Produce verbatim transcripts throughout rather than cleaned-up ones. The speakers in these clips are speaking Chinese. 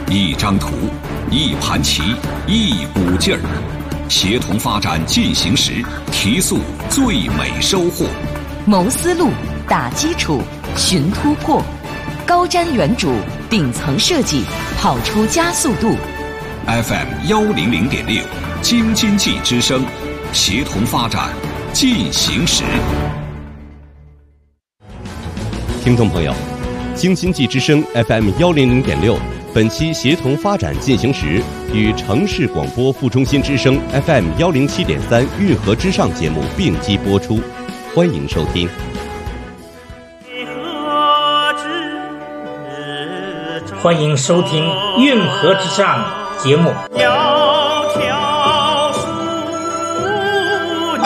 一张图，一盘棋，一股劲儿，协同发展进行时，提速最美收获。 谋思路，打基础，寻突破，高瞻远瞩，顶层设计，跑出加速度。 F M 幺零零点六，京津冀之声，协同发展进行时。 听众朋友，京津冀之声 F M 幺零零点六，本期协同发展进行时与城市广播副中心之声 F M 幺零七点三运河之上节目并机播出，欢迎收听。 欢迎收听运河之上节目。 窈窕淑女，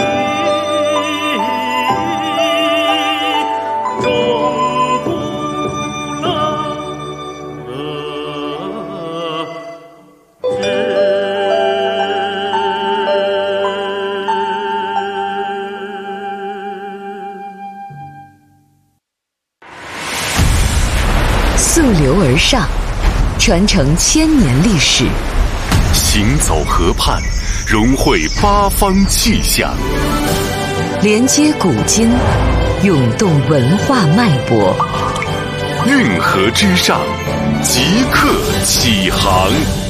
钟鼓乐之。 溯流而上，传承千年历史， 行走河畔，融汇八方气象， 连接古今，涌动文化脉搏。 运河之上，即刻起航。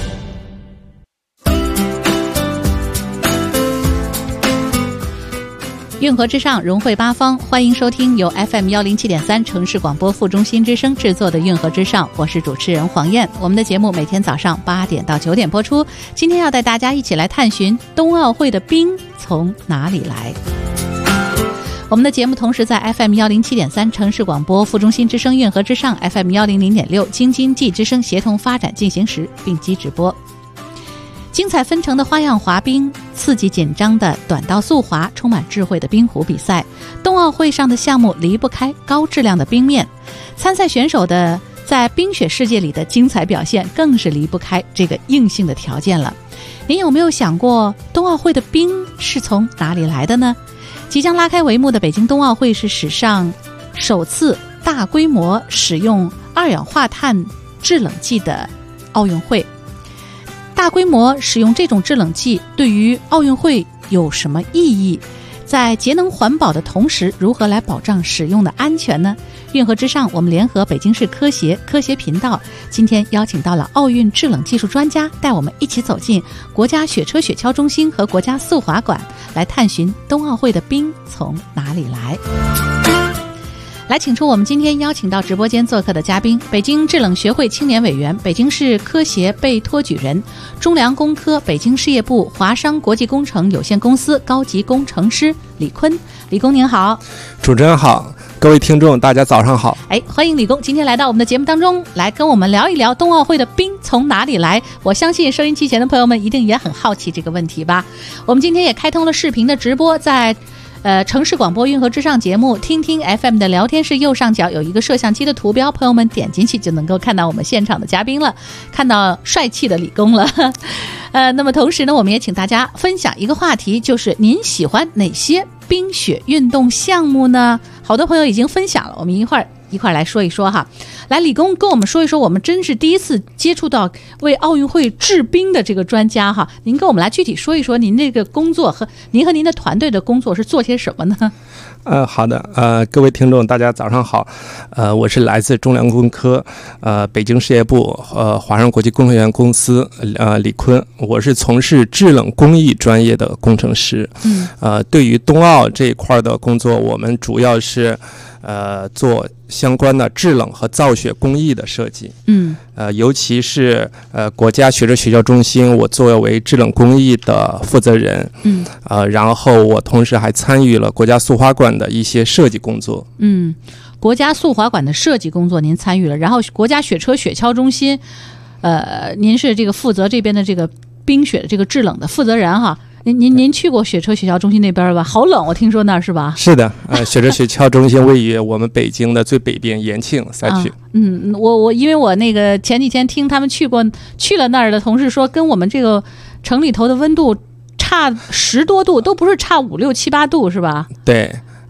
运河之上，融汇八方，欢迎收听由 F M 幺零七点三城市广播副中心之声制作的运河之上，我是主持人黄燕。我们的节目每天早上八点到九点播出。今天要带大家一起来探寻冬奥会的冰从哪里来。我们的节目同时在 F M 幺零七点三城市广播副中心之声运河之上 F M 幺零零点六京津冀之声协同发展进行时并机直播。精彩纷呈的花样滑冰，刺激紧张的短道速滑，充满智慧的冰壶比赛，冬奥会上的项目离不开高质量的冰面，参赛选手的在冰雪世界里的精彩表现更是离不开这个硬性的条件了。您有没有想过，冬奥会的冰是从哪里来的呢？即将拉开帷幕的北京冬奥会是史上首次大规模使用二氧化碳制冷剂的奥运会。大规模使用这种制冷剂对于奥运会有什么意义？在节能环保的同时，如何来保障使用的安全呢？运河之上，我们联合北京市科协科协频道，今天邀请到了奥运制冷技术专家，带我们一起走进国家雪车雪橇中心和国家速滑馆，来探寻冬奥会的冰从哪里来。来请出我们今天邀请到直播间做客的嘉宾，北京制冷学会青年委员，北京市科协被托举人，中粮工科北京事业部华商国际工程有限公司高级工程师李坤。李工您好。 主持人好，各位听众大家早上好。 哎，欢迎李工今天来到我们的节目当中，来跟我们聊一聊冬奥会的冰从哪里来。我相信收音机前的朋友们一定也很好奇这个问题吧。我们今天也开通了视频的直播，在呃，城市广播运河之上节目听听 F M 的聊天室右上角有一个摄像机的图标，朋友们点进去就能够看到我们现场的嘉宾了，看到帅气的李工了。呃，那么同时呢，我们也请大家分享一个话题，就是您喜欢哪些冰雪运动项目呢？好多朋友已经分享了，我们一会儿一块来说一说哈。来，李工跟我们说一说，我们真是第一次接触到为奥运会制冰的这个专家哈。您跟我们来具体说一说您这个工作和您和您的团队的工作是做些什么呢？ 呃，好的，呃，各位听众大家早上好，呃，我是来自中粮工科，呃，北京事业部呃华商国际工程有限公司呃李坤，我是从事制冷工艺专业的工程师。嗯，呃，对于冬奥这一块的工作，我们主要是呃做相关的制冷和造雪工艺的设计。嗯，呃，尤其是呃国家雪车雪橇中心，我作为制冷工艺的负责人。嗯，呃，然后我同时还参与了国家速滑馆的一些设计工作。嗯， 国家速滑馆的设计工作您参与了，然后国家雪车雪橇中心，呃，您是这个负责这边的这个冰雪的这个制冷的负责人哈。您您您去过雪车雪橇中心那边吧？好冷，我听说那儿是吧？ 是的，呃，雪车雪橇中心位于我们北京的最北边延庆赛区。啊、 嗯，我我因为我那个前几天听他们去过去了那儿的同事说，跟我们这个城里头的温度差十多度，都不是差五六七八度是吧？ 对。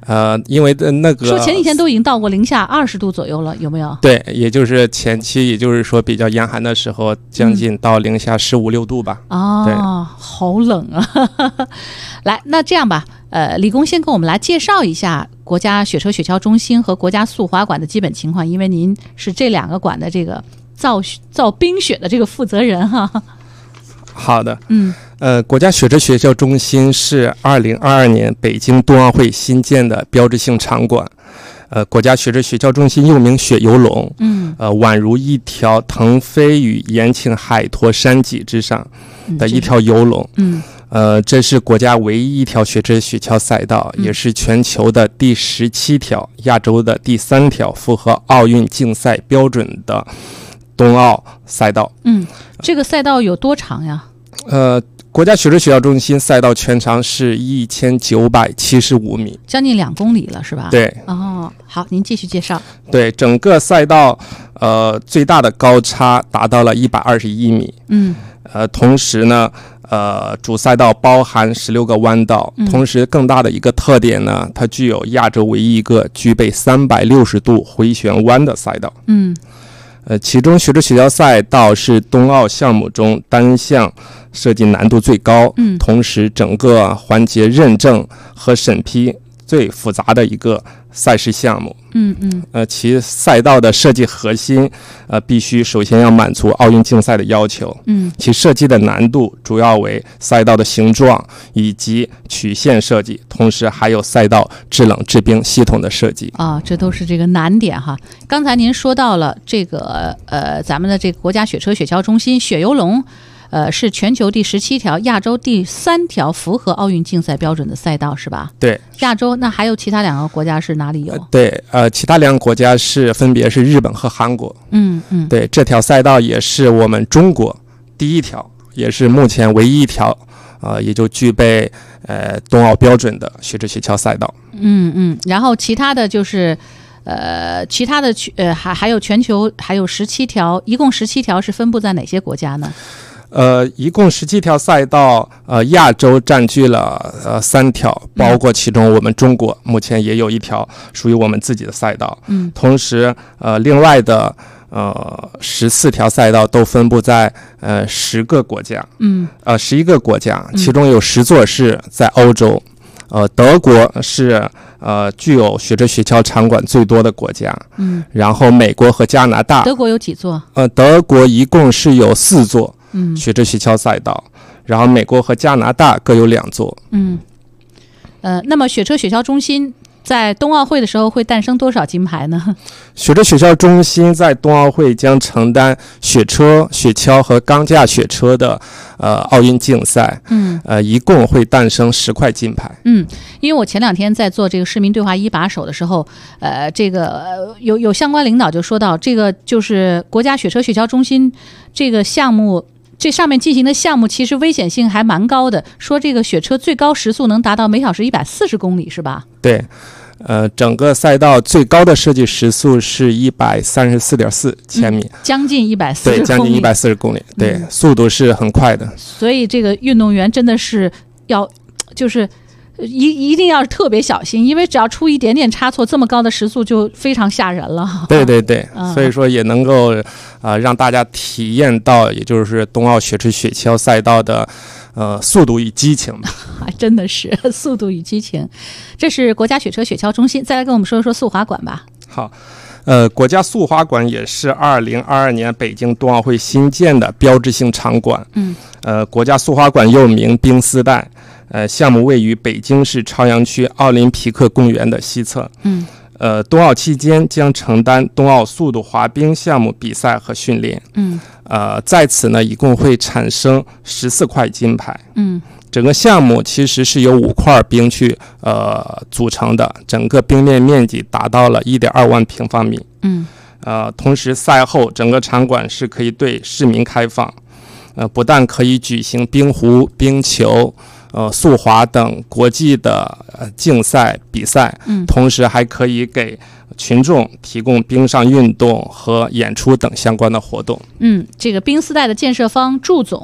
呃，因为的那个说前几天都已经到过零下二十度左右了，有没有？ 对，也就是前期，也就是说比较严寒的时候，将近到零下十五六度吧。 哦， 对， 好冷啊！来，那这样吧，呃，李工先跟我们来介绍一下国家雪车雪橇中心和国家速滑馆的基本情况，因为您是这两个馆的这个造造冰雪的这个负责人哈。 好的， 嗯， 呃，国家雪车雪橇中心是二零二二年北京冬奥会新建的标志性场馆。呃，国家雪车雪橇中心又名雪游龙，嗯，呃，宛如一条腾飞于延庆海坨山脊之上的一条游龙，嗯，呃，这是国家唯一一条雪车雪橇赛道，嗯，也是全球的第十七条、亚洲的第三条符合奥运竞赛标准的冬奥赛道。 嗯，这个赛道有多长呀？ 呃，国家雪车雪橇中心赛道全长是一千九百七十五米， 将近两公里了，是吧？ 对。 哦，好，您继续介绍。 对，整个赛道，呃，最大的高差达到了一百二十一米。嗯。呃，同时呢，呃，主赛道包含十六个弯道，嗯，同时更大的一个特点呢，它具有亚洲唯一一个具备三百六十度回旋弯的赛道。嗯。呃，其中雪车雪橇赛道是冬奥项目中单项设计难度最高，嗯，同时整个环节认证和审批最复杂的一个赛事项目。嗯嗯，呃，其赛道的设计核心，呃，必须首先要满足奥运竞赛的要求。嗯，其设计的难度主要为赛道的形状以及曲线设计，同时还有赛道制冷制冰系统的设计。 啊，这都是这个难点哈。刚才您说到了这个呃，咱们的这个国家雪车雪橇中心雪游龙。呃，是全球第十七条、亚洲第三条符合奥运竞赛标准的赛道，是吧？ 对。 亚洲那还有其他两个国家是哪里有？ 呃、对，呃，其他两个国家是分别是日本和韩国。嗯嗯。对，这条赛道也是我们中国第一条，也是目前唯一一条，呃，也就具备呃冬奥标准的雪车雪橇赛道。 嗯嗯。然后其他的就是。呃，其他的呃还还有全球还有十七条，一共十七条是分布在哪些国家呢？ 呃，一共十七条赛道，呃，亚洲占据了呃三条，包括其中我们中国目前也有一条属于我们自己的赛道。嗯，同时呃，另外的呃十四条赛道都分布在呃十个国家。嗯，呃十一个国家，其中有十座是在欧洲。呃，德国是呃具有雪车雪橇场馆最多的国家，嗯，然后美国和加拿大。 德国有几座？ 呃，德国一共是有四座，嗯，雪车雪橇赛道，然后美国和加拿大各有两座， 嗯，呃，那么雪车雪橇中心在冬奥会的时候会诞生多少金牌呢？ 雪车雪橇中心在冬奥会将承担雪车、雪橇和钢架雪车的呃奥运竞赛，嗯，呃，一共会诞生十块金牌。 嗯，因为我前两天在做这个市民对话一把手的时候，呃，这个、呃、有有相关领导就说到，这个就是国家雪车雪橇中心这个项目。这上面进行的项目其实危险性还蛮高的，说这个雪车最高时速能达到每小时一百四十公里，是吧？ 对，呃，整个赛道最高的设计时速是一百三十四点四千米， 嗯、将近一百四十公里， 对，将近一百四十公里，对、嗯，速度是很快的。 所以这个运动员真的是要，就是一一定要特别小心，因为只要出一点点差错，这么高的时速就非常吓人了。 对对对，嗯、所以说也能够啊、呃、让大家体验到，也就是冬奥雪车雪橇赛道的呃速度与激情。 还真的是速度与激情。这是国家雪车雪橇中心，再来跟我们说说速滑馆吧。 好。呃，国家速滑馆也是二零二二年北京冬奥会新建的标志性场馆。嗯，呃，国家速滑馆又名冰丝带，呃，项目位于北京市朝阳区奥林匹克公园的西侧。嗯，呃，冬奥期间将承担冬奥速度滑冰项目比赛和训练。嗯，呃，在此呢，一共会产生十四块金牌。嗯。整个项目其实是由五块冰去呃组成的，整个冰面面积达到了 一点二万平方米。嗯，呃，同时赛后整个场馆是可以对市民开放，呃，不但可以举行冰壶、冰球、呃速滑等国际的呃竞赛比赛，嗯，同时还可以给群众提供冰上运动和演出等相关的活动。 嗯，这个冰丝带的建设方祝总。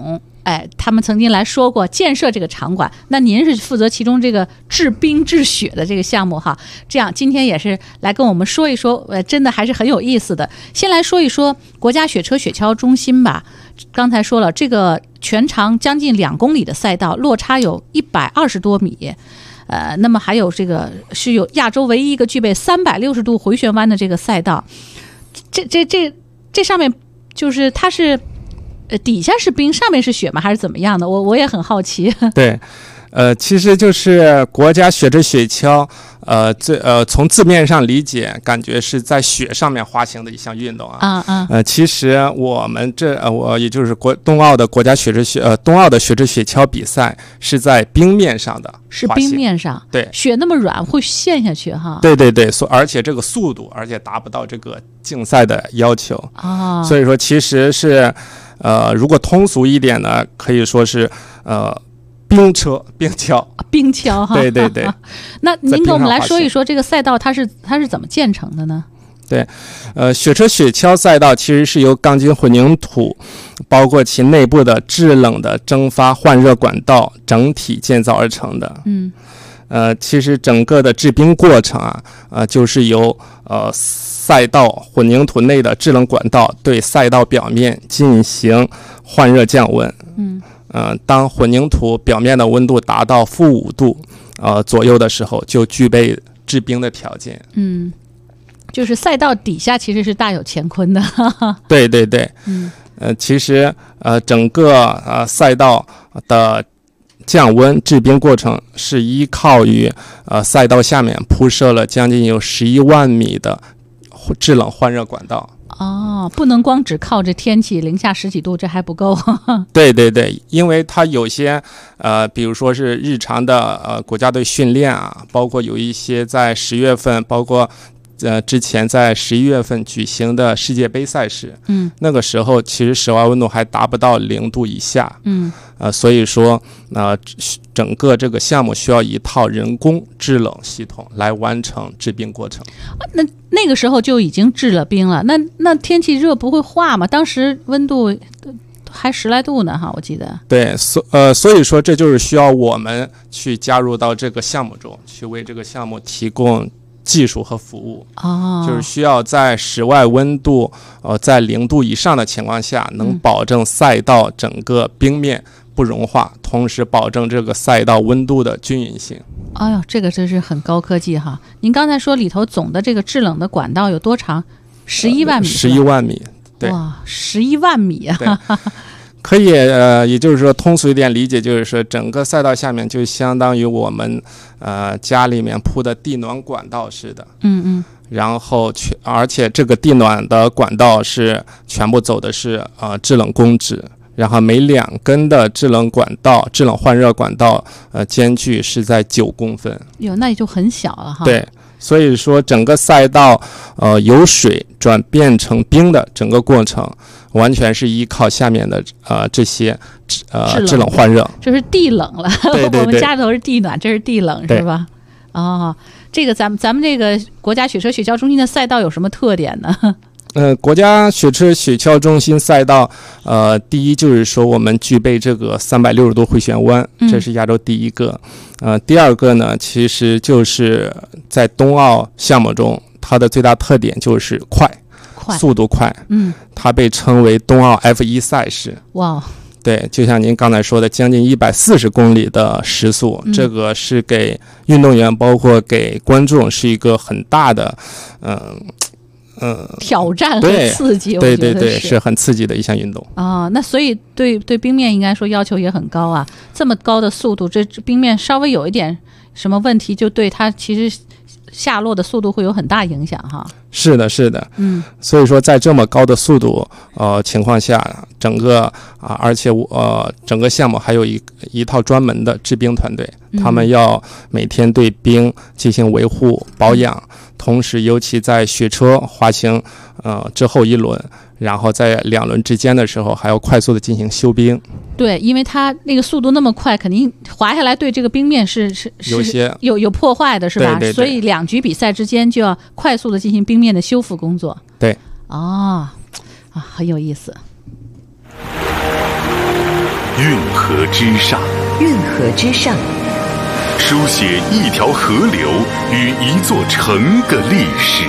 哎，他们曾经来说过建设这个场馆，那您是负责其中这个制冰制雪的这个项目哈。这样今天也是来跟我们说一说，呃，真的还是很有意思的。先来说一说国家雪车雪橇中心吧。刚才说了，这个全长将近两公里的赛道，落差有一百二十多米。呃，那么还有这个是有亚洲唯一一个具备三百六十度回旋弯的这个赛道。这这这这上面就是它是。呃，底下是冰，上面是雪吗？还是怎么样的？我我也很好奇。 对，呃，其实就是国家雪车雪橇，呃，这呃从字面上理解，感觉是在雪上面滑行的一项运动啊。 啊啊。 呃，其实我们这呃，我也就是国冬奥的国家雪车雪呃冬奥的雪车雪橇比赛是在冰面上的， 是冰面上。 对， 雪那么软会陷下去哈。 对对对，所而且这个速度，而且达不到这个竞赛的要求啊。 所以说，其实是。呃，如果通俗一点呢，可以说是呃冰车、冰橇、 冰橇哈。 对对对。 那您给我们来说一说这个赛道它是它是怎么建成的呢？ 对，呃，雪车雪橇赛道其实是由钢筋混凝土，包括其内部的制冷的蒸发换热管道整体建造而成的。 嗯。 呃，其实整个的制冰过程啊，呃，就是由呃赛道混凝土内的制冷管道对赛道表面进行换热降温。 嗯。 呃，当混凝土表面的温度达到负五度呃左右的时候，就具备制冰的条件。 嗯，就是赛道底下其实是大有乾坤的。 对对对。 嗯。 呃，其实呃整个呃赛道的。降温制冰过程是依靠于呃赛道下面铺设了将近有十一万米的制冷换热管道。 哦，不能光只靠着天气零下十几度，这还不够。 对对对，因为它有些呃，比如说是日常的呃国家队训练啊，包括有一些在十月份，包括。呃，之前在十一月份举行的世界杯赛事， 嗯， 那个时候其实室外温度还达不到零度以下， 嗯， 呃，所以说，呃，整个这个项目需要一套人工制冷系统来完成制冰过程。 那那个时候就已经制了冰了，那那天气热不会化吗？当时温度还十来度呢，哈，我记得。 对，所呃，所以说这就是需要我们去加入到这个项目中，去为这个项目提供。技术和服务哦， 就是需要在室外温度呃在零度以上的情况下，能保证赛道整个冰面不融化，同时保证这个赛道温度的均匀性。 哎呦，这个真是很高科技哈！您刚才说里头总的这个制冷的管道有多长？十一万米。 十一万米，对。 哇，十一万米啊！ 可以呃，也就是说通俗一点理解，就是说整个赛道下面就相当于我们呃家里面铺的地暖管道似的。 嗯嗯。 然后全，而且这个地暖的管道是全部走的是呃制冷工质，然后每两根的制冷管道、制冷换热管道呃间距是在九公分。 哟，那也就很小了哈。 对。所以说，整个赛道，呃，由水转变成冰的整个过程，完全是依靠下面的呃这些呃制冷换热。 这是地冷了， 对对对我们家里头是地暖，这是地冷是吧？哦，这个咱们咱们这个国家雪车雪橇中心的赛道有什么特点呢？ 呃，国家雪车雪橇中心赛道，呃，第一就是说我们具备这个三百六十度回旋弯，这是亚洲第一个。嗯、呃，第二个呢，其实就是在冬奥项目中，它的最大特点就是快， 快， 速度快。 嗯， 它被称为冬奥 F 一 赛事。 哇。 对，就像您刚才说的，将近一百四十公里的时速、嗯，这个是给运动员，包括给观众，是一个很大的，嗯、呃。嗯， 挑战和刺激， 对对对，是很刺激的一项运动啊、哦。那所以对对冰面应该说要求也很高啊。这么高的速度，这冰面稍微有一点什么问题，就对它其实下落的速度会有很大影响哈。 是的，是的， 嗯， 所以说在这么高的速度呃情况下，整个啊、呃，而且呃整个项目还有一一套专门的制冰团队、嗯，他们要每天对冰进行维护保养。嗯，同时，尤其在雪车滑行呃之后一轮，然后在两轮之间的时候，还要快速的进行休冰。 对，因为它那个速度那么快，肯定滑下来对这个冰面是是有些有有破坏的，是吧？ 对对对。 所以两局比赛之间就要快速的进行冰面的修复工作。 对。 哦，啊，很有意思。 运河之上， 运河之上， 书写一条河流与一座城的历史。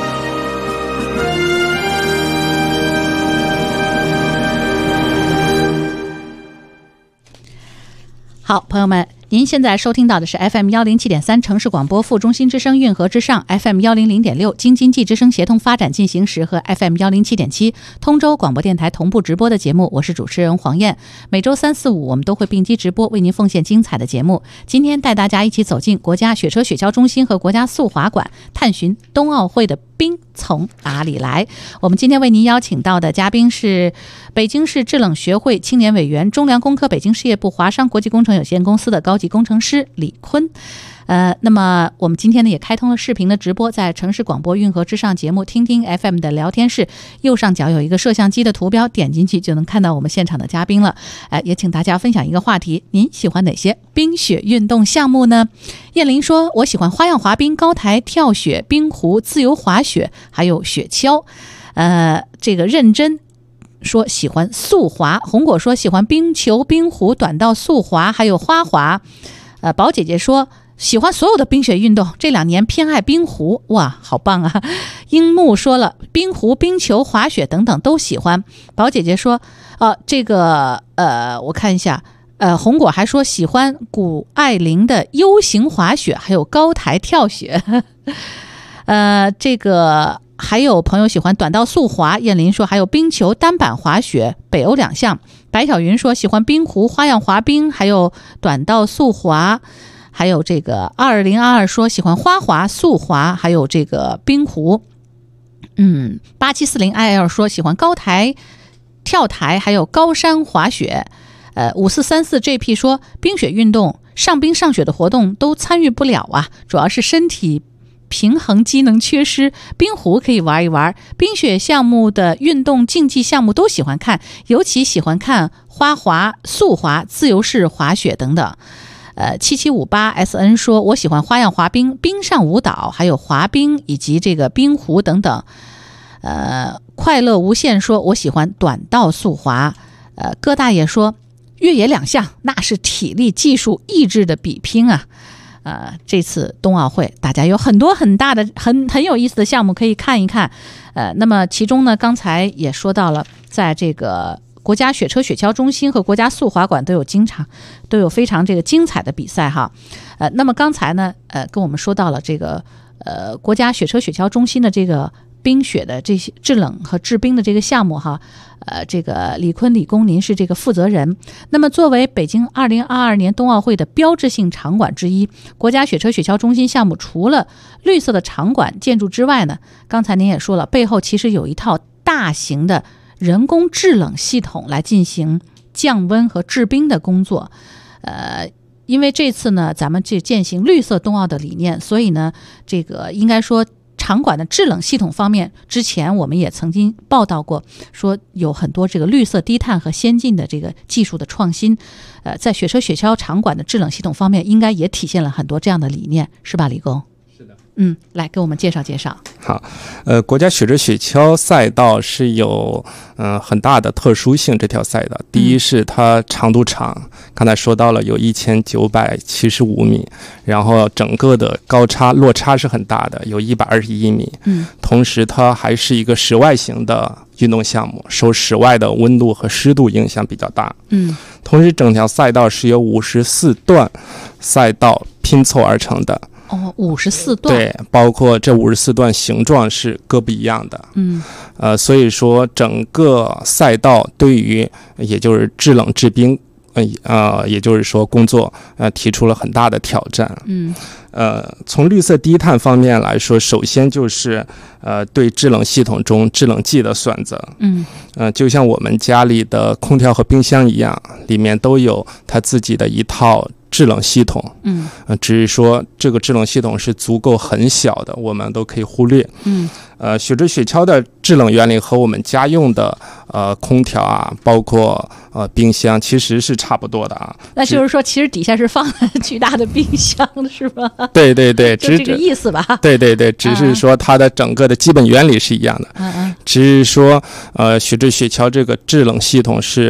好，朋友们，您现在收听到的是 F M 一零七点三城市广播副中心之声运河之上 ，F M 一零零点六京津冀之声协同发展进行时和 F M 一零七点七通州广播电台同步直播的节目，我是主持人黄燕。每周三四五我们都会并机直播，为您奉献精彩的节目。今天带大家一起走进国家雪车雪橇中心和国家速滑馆，探寻冬奥会的冰从哪里来。我们今天为您邀请到的嘉宾是北京市制冷学会青年委员、中粮工科北京事业部华商国际工程有限公司的高级工程师李坤。呃，那么我们今天呢也开通了视频的直播，在城市广播运河之上节目听听 F M 的聊天室右上角有一个摄像机的图标，点进去就能看到我们现场的嘉宾了。呃，也请大家分享一个话题，您喜欢哪些冰雪运动项目呢？燕玲说，我喜欢花样滑冰、高台跳雪、冰壶、自由滑雪，还有雪橇。呃，这个认真说喜欢速滑，红果说喜欢冰球、冰壶、短道速滑，还有花滑。呃，宝姐姐说喜欢所有的冰雪运动，这两年偏爱冰壶，哇，好棒啊！樱木说了，冰壶、冰球、滑雪等等都喜欢。宝姐姐说，呃，这个呃，我看一下，呃，红果还说喜欢谷爱凌的 U 型滑雪，还有高台跳雪。呃，这个还有朋友喜欢短道速滑，燕林说还有冰球、单板滑雪、北欧两项。白小云说喜欢冰壶、花样滑冰，还有短道速滑。还有这个二零二二说喜欢花滑、速滑，还有这个冰壶。嗯，八七四零 I L 说喜欢高台、跳台，还有高山滑雪。呃，五四三四 J P 说冰雪运动、上冰上雪的活动都参与不了啊，主要是身体平衡机能缺失。冰壶可以玩一玩，冰雪项目的运动竞技项目都喜欢看，尤其喜欢看花滑、速滑、自由式滑雪等等。呃，七七五八 S N 说，我喜欢花样滑冰、冰上舞蹈，还有滑冰以及这个冰壶等等。呃，快乐无限说，我喜欢短道速滑。呃，戈大爷说，越野两项那是体力、技术、意志的比拼啊。呃，这次冬奥会大家有很多很大的、很很有意思的项目可以看一看。呃，那么其中呢，刚才也说到了，在这个国家雪车雪橇中心和国家速滑馆都有经常都有非常这个精彩的比赛哈。呃，那么刚才呢，呃，跟我们说到了这个呃国家雪车雪橇中心的这个冰雪的这些制冷和制冰的这个项目哈，呃，这个李坤李工您是这个负责人。那么作为北京二零二二年冬奥会的标志性场馆之一，国家雪车雪橇中心项目除了绿色的场馆建筑之外呢，刚才您也说了，背后其实有一套大型的人工制冷系统来进行降温和制冰的工作。呃，因为这次呢，咱们这践行绿色冬奥的理念，所以呢，这个应该说场馆的制冷系统方面，之前我们也曾经报道过，说有很多这个绿色低碳和先进的这个技术的创新。呃，在雪车雪橇场馆的制冷系统方面，应该也体现了很多这样的理念，是吧，李工？ 是的。 嗯，来给我们介绍介绍。 好，呃，国家雪车雪橇赛道是有嗯、呃、很大的特殊性。这条赛道，第一是它长度长，刚才说到了有一千九百七十五米，然后整个的高差落差是很大的，有一百二十一米。嗯，同时它还是一个室外型的运动项目，受室外的温度和湿度影响比较大。嗯，同时整条赛道是由五十四段赛道拼凑而成的。 哦，五十四段， 对，包括这五十四段形状是各不一样的。嗯，呃，所以说整个赛道对于也就是制冷制冰，呃呃，也就是说工作呃提出了很大的挑战。嗯，呃，从绿色低碳方面来说，首先就是呃对制冷系统中制冷剂的选择。嗯，呃，就像我们家里的空调和冰箱一样，里面都有它自己的一套制冷系统。嗯，呃，只是说这个制冷系统是足够很小的，我们都可以忽略。嗯，呃，雪车雪橇的制冷原理和我们家用的呃空调啊，包括呃冰箱其实是差不多的啊。 那就是说，其实底下是放了巨大的冰箱，是吧？ 对对对， 就这个意思吧。 对对对，只是说它的整个的基本原理是一样的。嗯嗯。只是说，呃，雪车雪橇这个制冷系统是。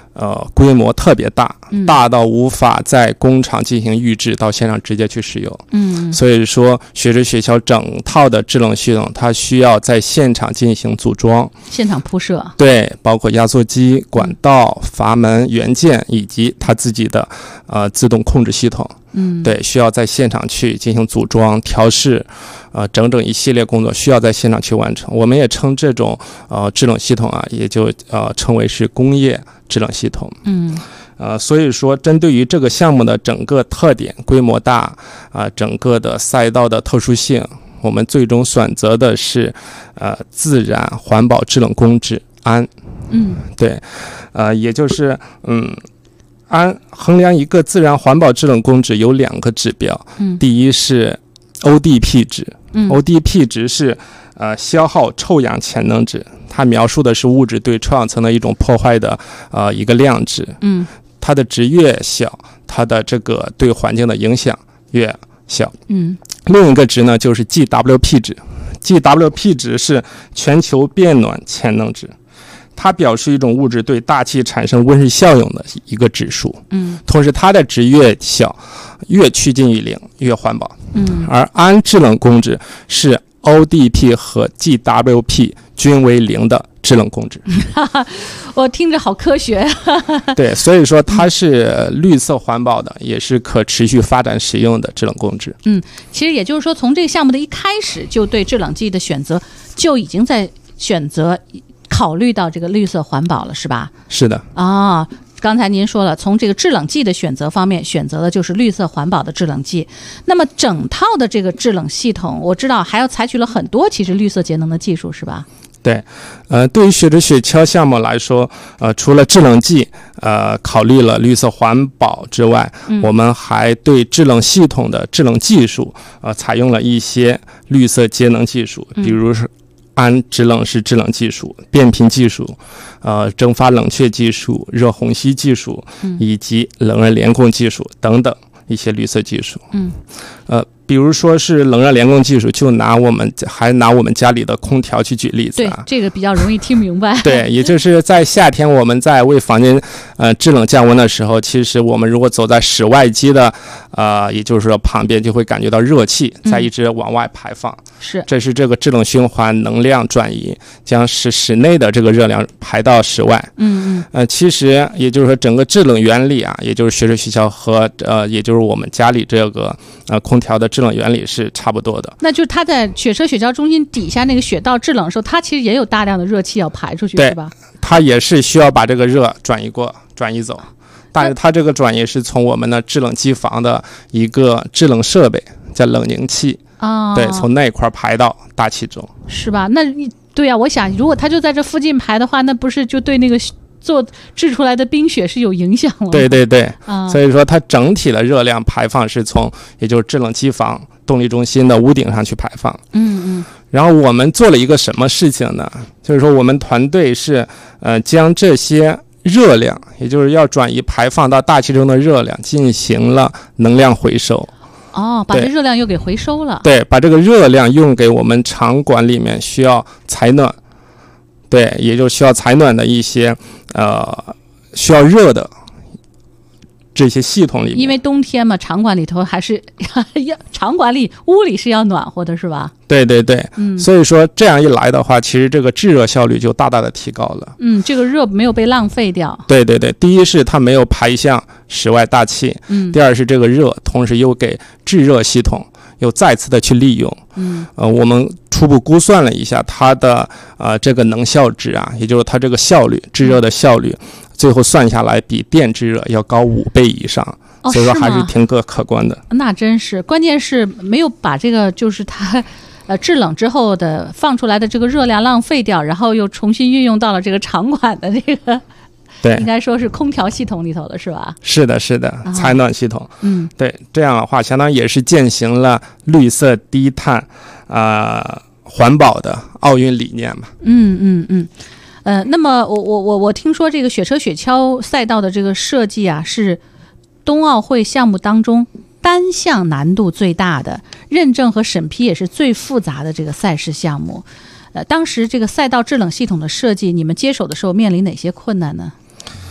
呃，规模特别大，大到无法在工厂进行预制，到现场直接去使用。 嗯， 所以说雪车雪橇整套的制冷系统，它需要在现场进行组装， 现场铺设。 对，包括压缩机、管道、阀门、元件以及它自己的呃自动控制系统。 嗯， 对，需要在现场去进行组装、调试，呃，整整一系列工作需要在现场去完成。我们也称这种呃制冷系统啊，也就呃称为是工业制冷系统。 嗯， 呃，所以说针对于这个项目的整个特点、规模大啊、呃，整个的赛道的特殊性，我们最终选择的是呃自然环保制冷工质安。 嗯， 对，呃，也就是嗯。按衡量一个自然环保制冷工质有两个指标， 嗯， 第一是 O D P 值， 嗯 ，O D P 值是呃消耗臭氧潜能值，它描述的是物质对臭氧层的一种破坏的呃一个量值， 嗯， 它的值越小，它的这个对环境的影响越小， 嗯， 另一个值呢就是 G W P 值 ，G W P 值是全球变暖潜能值。它表示一种物质对大气产生温室效应的一个指数， 嗯， 同时它的值越小，越趋近于零，越环保， 嗯， 而安制冷工质是 O D P 和 G W P 均为零的制冷工质。 我听着好科学。 对，所以说它是绿色环保的，也是可持续发展使用的制冷工质。 嗯，其实也就是说，从这个项目的一开始就对制冷剂的选择就已经在选择。考虑到这个绿色环保了，是吧？ 是的啊，刚才您说了，从这个制冷剂的选择方面，选择的就是绿色环保的制冷剂。那么整套的这个制冷系统，我知道还要采取了很多其实绿色节能的技术，是吧？ 对，呃，对于雪车雪橇项目来说，呃，除了制冷剂，呃，考虑了绿色环保之外， 嗯、 我们还对制冷系统的制冷技术，呃，采用了一些绿色节能技术，比如是。氨制冷式制冷技术、变频技术、呃蒸发冷却技术、热虹吸技术，以及冷热联控技术等等一些绿色技术。 嗯， 呃，比如说是冷热联控技术，就拿我们还拿我们家里的空调去举例子啊。 对，这个比较容易听明白。 对，也就是在夏天我们在为房间呃制冷降温的时候，其实我们如果走在室外机的呃，也就是说旁边，就会感觉到热气在一直往外排放。嗯是， 这是这个制冷循环能量转移，将使室内的这个热量排到室外。 嗯嗯。 呃，其实也就是说，整个制冷原理啊，也就是雪车雪橇和呃，也就是我们家里这个呃空调的制冷原理是差不多的。 那就是它在雪车雪橇中心底下那个雪道制冷的时候，它其实也有大量的热气要排出去，是吧？ 它也是需要把这个热转移过、转移走。但是它这个转移是从我们的制冷机房的一个制冷设备，叫冷凝器。 啊、哦， 对，从那一块排到大气中， 是吧？那对呀、啊，我想，如果他就在这附近排的话，那不是就对那个做制出来的冰雪是有影响了？ 对对对， 啊、 所以说它整体的热量排放是从，也就是制冷机房动力中心的屋顶上去排放。 嗯嗯。 然后我们做了一个什么事情呢？就是说我们团队是呃将这些热量，也就是要转移排放到大气中的热量，进行了能量回收。 哦，把这热量又给回收了。 对，把这个热量用给我们场馆里面需要采暖，对，也就需要采暖的一些呃需要热的这些系统里面。 因为冬天嘛，场馆里头还是要场馆里屋里是要暖和的，是吧？ 对对对， 嗯， 所以说这样一来的话，其实这个制热效率就大大的提高了。 嗯，这个热没有被浪费掉。 对对对，第一是它没有排向室外大气， 嗯， 第二是这个热同时又给制热系统又再次的去利用。 嗯， 呃，我们初步估算了一下它的呃这个能效值啊，也就是它这个效率，制热的效率，最后算下来比电制热要高五倍以上。 哦， 所以说还是挺可可观的。 那真是，关键是没有把这个就是它呃制冷之后的放出来的这个热量浪费掉，然后又重新运用到了这个场馆的这个， 对， 应该说是空调系统里头的是吧？ 是的，是的，采暖系统。 哦、嗯， 对，这样的话，相当于也是践行了绿色低碳啊、呃、环保的奥运理念嘛。 嗯嗯嗯。呃，那么我我我我听说这个雪车雪橇赛道的这个设计啊，是冬奥会项目当中单项难度最大的，认证和审批也是最复杂的这个赛事项目。呃，当时这个赛道制冷系统的设计，你们接手的时候面临哪些困难呢？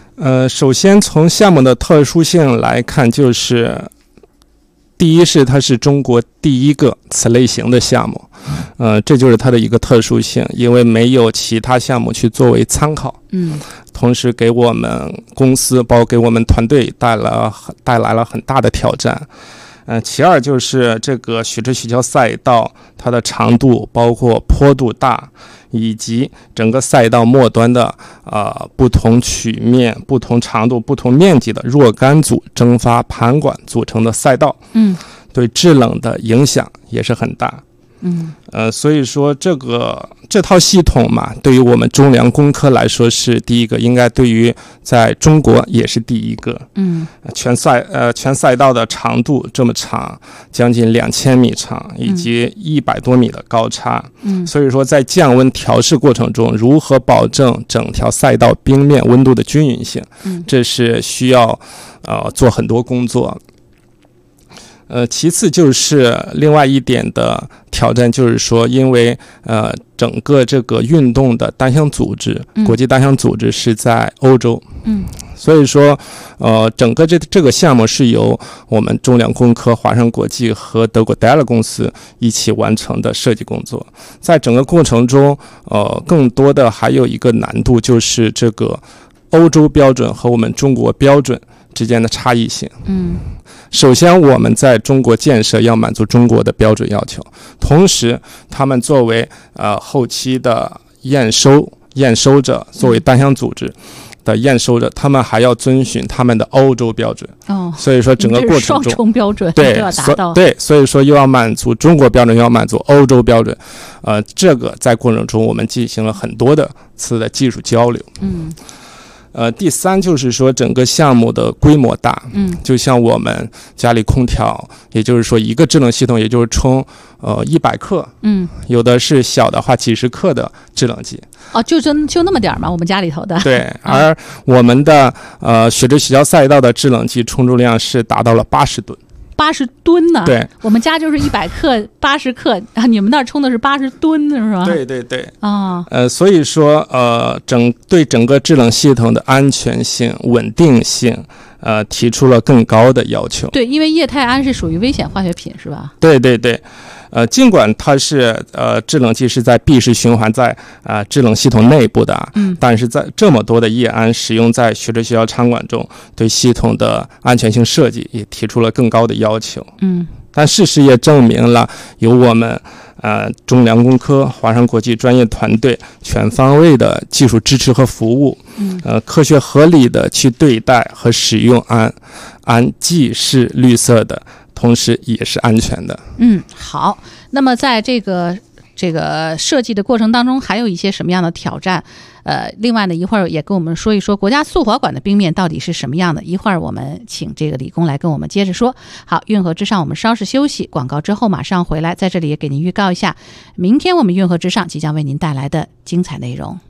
呃，首先从项目的特殊性来看，就是第一是它是中国第一个此类型的项目，呃，这就是它的一个特殊性，因为没有其他项目去作为参考。 嗯， 同时给我们公司，包括给我们团队带来带来了很大的挑战。呃，其二就是这个雪质雪橇赛道，它的长度包括坡度大，以及整个赛道末端的呃不同曲面、不同长度、不同面积的若干组蒸发盘管组成的赛道， 嗯， 对制冷的影响也是很大。 嗯， 呃，所以说这个这套系统嘛，对于我们中粮工科来说是第一个，应该对于在中国也是第一个。 嗯， 全赛呃全赛道的长度这么长，将近两千米长，以及一百多米的高差。 嗯， 所以说在降温调试过程中，如何保证整条赛道冰面温度的均匀性， 嗯， 这是需要呃做很多工作。呃，其次就是另外一点的挑战，就是说，因为呃，整个这个运动的单项组织， 嗯、 国际单项组织是在欧洲， 嗯， 所以说，呃，整个这这个项目是由我们中粮工科、华商国际和德国 Daimler 公司一起完成的设计工作。在整个过程中，呃，更多的还有一个难度，就是这个欧洲标准和我们中国标准之间的差异性。 嗯。 首先我们在中国建设要满足中国的标准要求，同时他们作为呃后期的验收验收者，作为单项组织的验收者，他们还要遵循他们的欧洲标准。 哦， 所以说整个过程中双重标准对都要达到。 对，所以说又要满足中国标准，又要满足欧洲标准。呃，这个在过程中我们进行了很多的次的技术交流。 嗯。 呃，第三就是说整个项目的规模大， 嗯， 就像我们家里空调，也就是说一个制冷系统，也就是充呃一百克， 嗯， 有的是小的话几十克的制冷机。 哦，就就就那么点儿嘛，我们家里头的。 对，而我们的呃雪质雪橇赛道的制冷机充注量是达到了八十吨。 八十吨呢？ 对， 我们家就是一百克、八十克啊，你们那儿充的是八十吨是吧？ 对对对。 啊、哦， 呃，所以说呃，整对整个制冷系统的安全性、稳定性，呃，提出了更高的要求。 对，因为液态铵是属于危险化学品，是吧？ 对对对。呃，尽管它是呃制冷剂是在闭式循环在啊、呃、制冷系统内部的， 嗯， 但是在这么多的液铵使用在雪质雪橇场馆中，对系统的安全性设计也提出了更高的要求。 嗯， 但事实也证明了，由我们呃中粮工科、华商国际专业团队全方位的技术支持和服务， 嗯， 呃，科学合理的去对待和使用铵，铵既是绿色的，同时也是安全的。 嗯，好。那么在这个这个设计的过程当中，还有一些什么样的挑战？呃，另外呢，一会儿也跟我们说一说国家速滑馆的冰面到底是什么样的。一会儿我们请这个李工来跟我们接着说。好，运河之上，我们稍事休息，广告之后马上回来。在这里也给您预告一下，明天我们运河之上即将为您带来的精彩内容。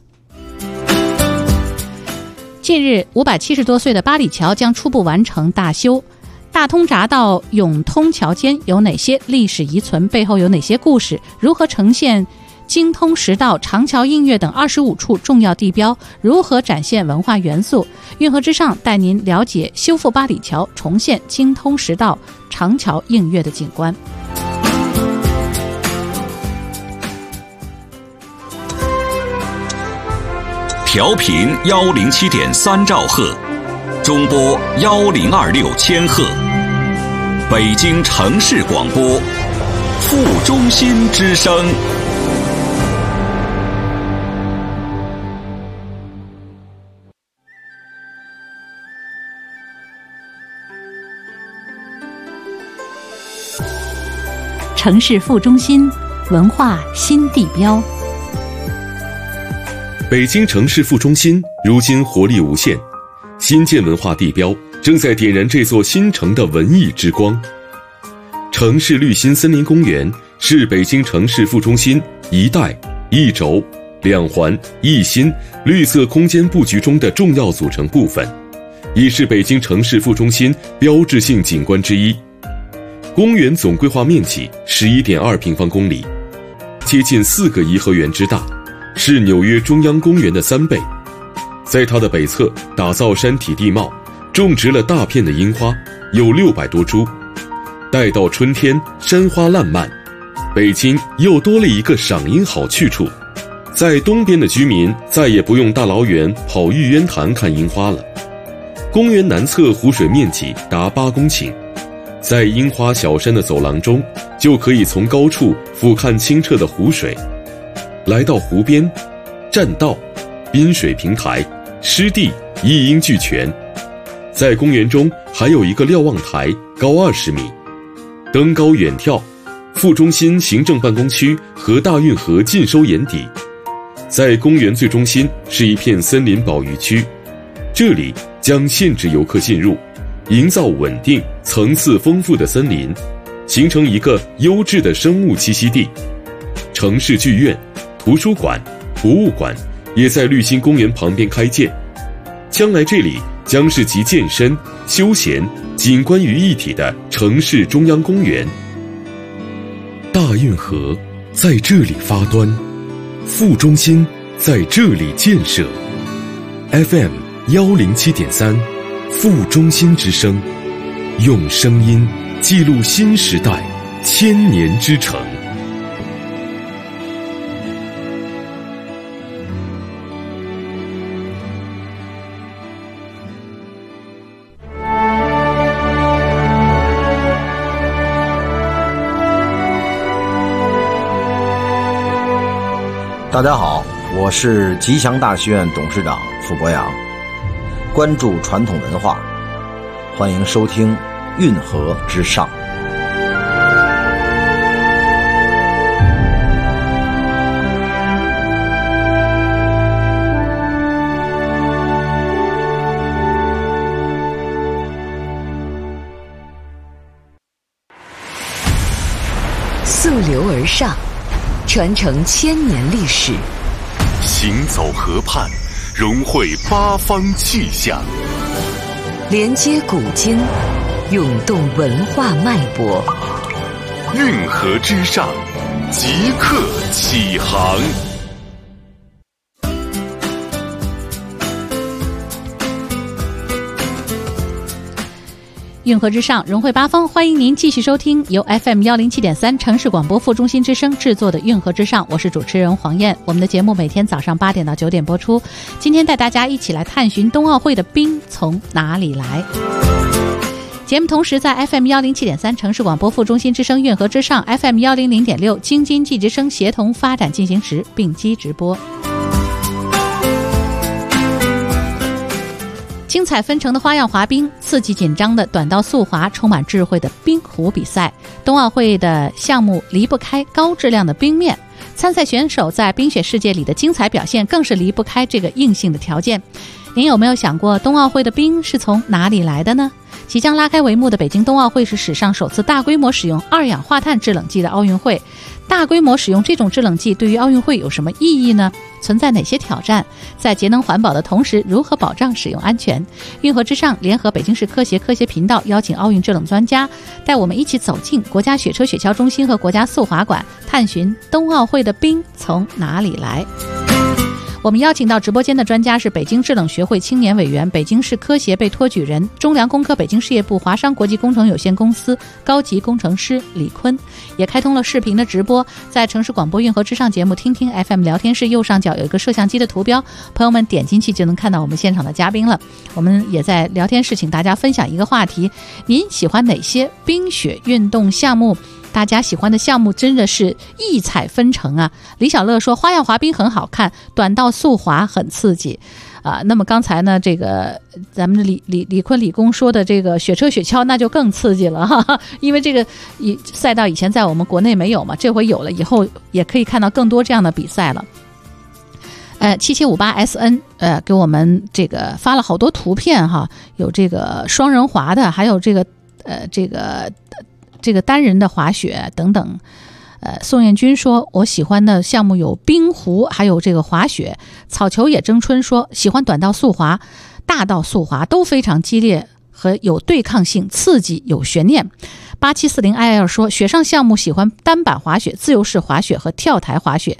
近日，五百七十多岁的八里桥将初步完成大修。大通匝道永通桥间有哪些历史遗存？背后有哪些故事？如何呈现京通石道、长桥映月等二十五处重要地标？如何展现文化元素？运河之上带您了解修复八里桥，重现京通石道、长桥映月的景观。 调频幺零七点三兆赫，中波幺零二六千赫，北京城市广播，副中心之声。 城市副中心，文化新地标。 北京城市副中心如今活力无限，新建文化地标正在点燃这座新城的文艺之光。城市绿心森林公园是北京城市副中心一带一轴两环一心绿色空间布局中的重要组成部分，也是北京城市副中心标志性景观之一。公园总规划面积 十一点二平方公里，接近四个颐和园之大，是纽约中央公园的三倍。 在它的北侧打造山体地貌，种植了大片的樱花，有六百多株。待到春天，山花烂漫，北京又多了一个赏樱好去处。在东边的居民再也不用大老远跑玉渊潭看樱花了。公园南侧湖水面积达八公顷，在樱花小山的走廊中，就可以从高处俯瞰清澈的湖水。来到湖边，栈道、滨水平台、湿地一应俱全。在公园中还有一个瞭望台，高二十米，登高远眺，副中心行政办公区和大运河尽收眼底。在公园最中心是一片森林保育区，这里将限制游客进入，营造稳定、层次丰富的森林，形成一个优质的生物栖息地。城市剧院、图书馆、博物馆也在绿心公园旁边开建，将来这里将是集健身、休闲、景观于一体的城市中央公园。大运河在这里发端，副中心在这里建设。 F M 幺零七点三，副中心之声，用声音记录新时代千年之城。 大家好，我是吉祥大学院董事长傅博洋，关注传统文化，欢迎收听《运河之上》。 溯流而上，传承千年历史， 行走河畔，融汇八方气象， 连接古今，涌动文化脉搏。 运河之上，即刻起航。 运河之上，融汇八方，欢迎您继续收听由 F M 幺零七点三城市广播副中心之声制作的《运河之上》，我是主持人黄燕。我们的节目每天早上八点到九点播出。今天带大家一起来探寻冬奥会的冰从哪里来。节目同时在 F M 幺零七点三城市广播副中心之声运河之上 F M 幺零零点六京津冀之声协同发展进行时并机直播。精彩纷呈的花样滑冰，刺激紧张的短道速滑，充满智慧的冰壶比赛，冬奥会的项目离不开高质量的冰面，参赛选手在冰雪世界里的精彩表现更是离不开这个硬性的条件。您有没有想过冬奥会的冰是从哪里来的呢？即将拉开帷幕的北京冬奥会是史上首次大规模使用二氧化碳制冷剂的奥运会。大规模使用这种制冷剂对于奥运会有什么意义呢？存在哪些挑战？在节能环保的同时，如何保障使用安全？运河之上联合北京市科协科协频道邀请奥运制冷专家，带我们一起走进国家雪车雪橇中心和国家速滑馆，探寻冬奥会的冰从哪里来。我们邀请到直播间的专家是北京制冷学会青年委员、北京市科协被托举人、中粮工科北京事业部华商国际工程有限公司高级工程师李坤，也开通了视频的直播，在城市广播运河之上节目听听 F M 聊天室右上角有一个摄像机的图标，朋友们点进去就能看到我们现场的嘉宾了。我们也在聊天室请大家分享一个话题，您喜欢哪些冰雪运动项目？大家喜欢的项目真的是异彩纷呈啊！李小乐说花样滑冰很好看，短道速滑很刺激啊。那么刚才呢，这个咱们李李李坤李工说的这个雪车雪橇那就更刺激了哈哈，因为这个以赛道以前在我们国内没有嘛，这回有了，以后也可以看到更多这样的比赛了。呃，七七五八 S N 呃给我们这个发了好多图片哈，有这个双人滑的，还有这个呃这个。这个单人的滑雪等等。呃，宋彦军说我喜欢的项目有冰壶还有这个滑雪。草球野争春说喜欢短道速滑、大道速滑都非常激烈和有对抗性，刺激有悬念。八七四零 I L 说雪上项目喜欢单板滑雪、自由式滑雪和跳台滑雪。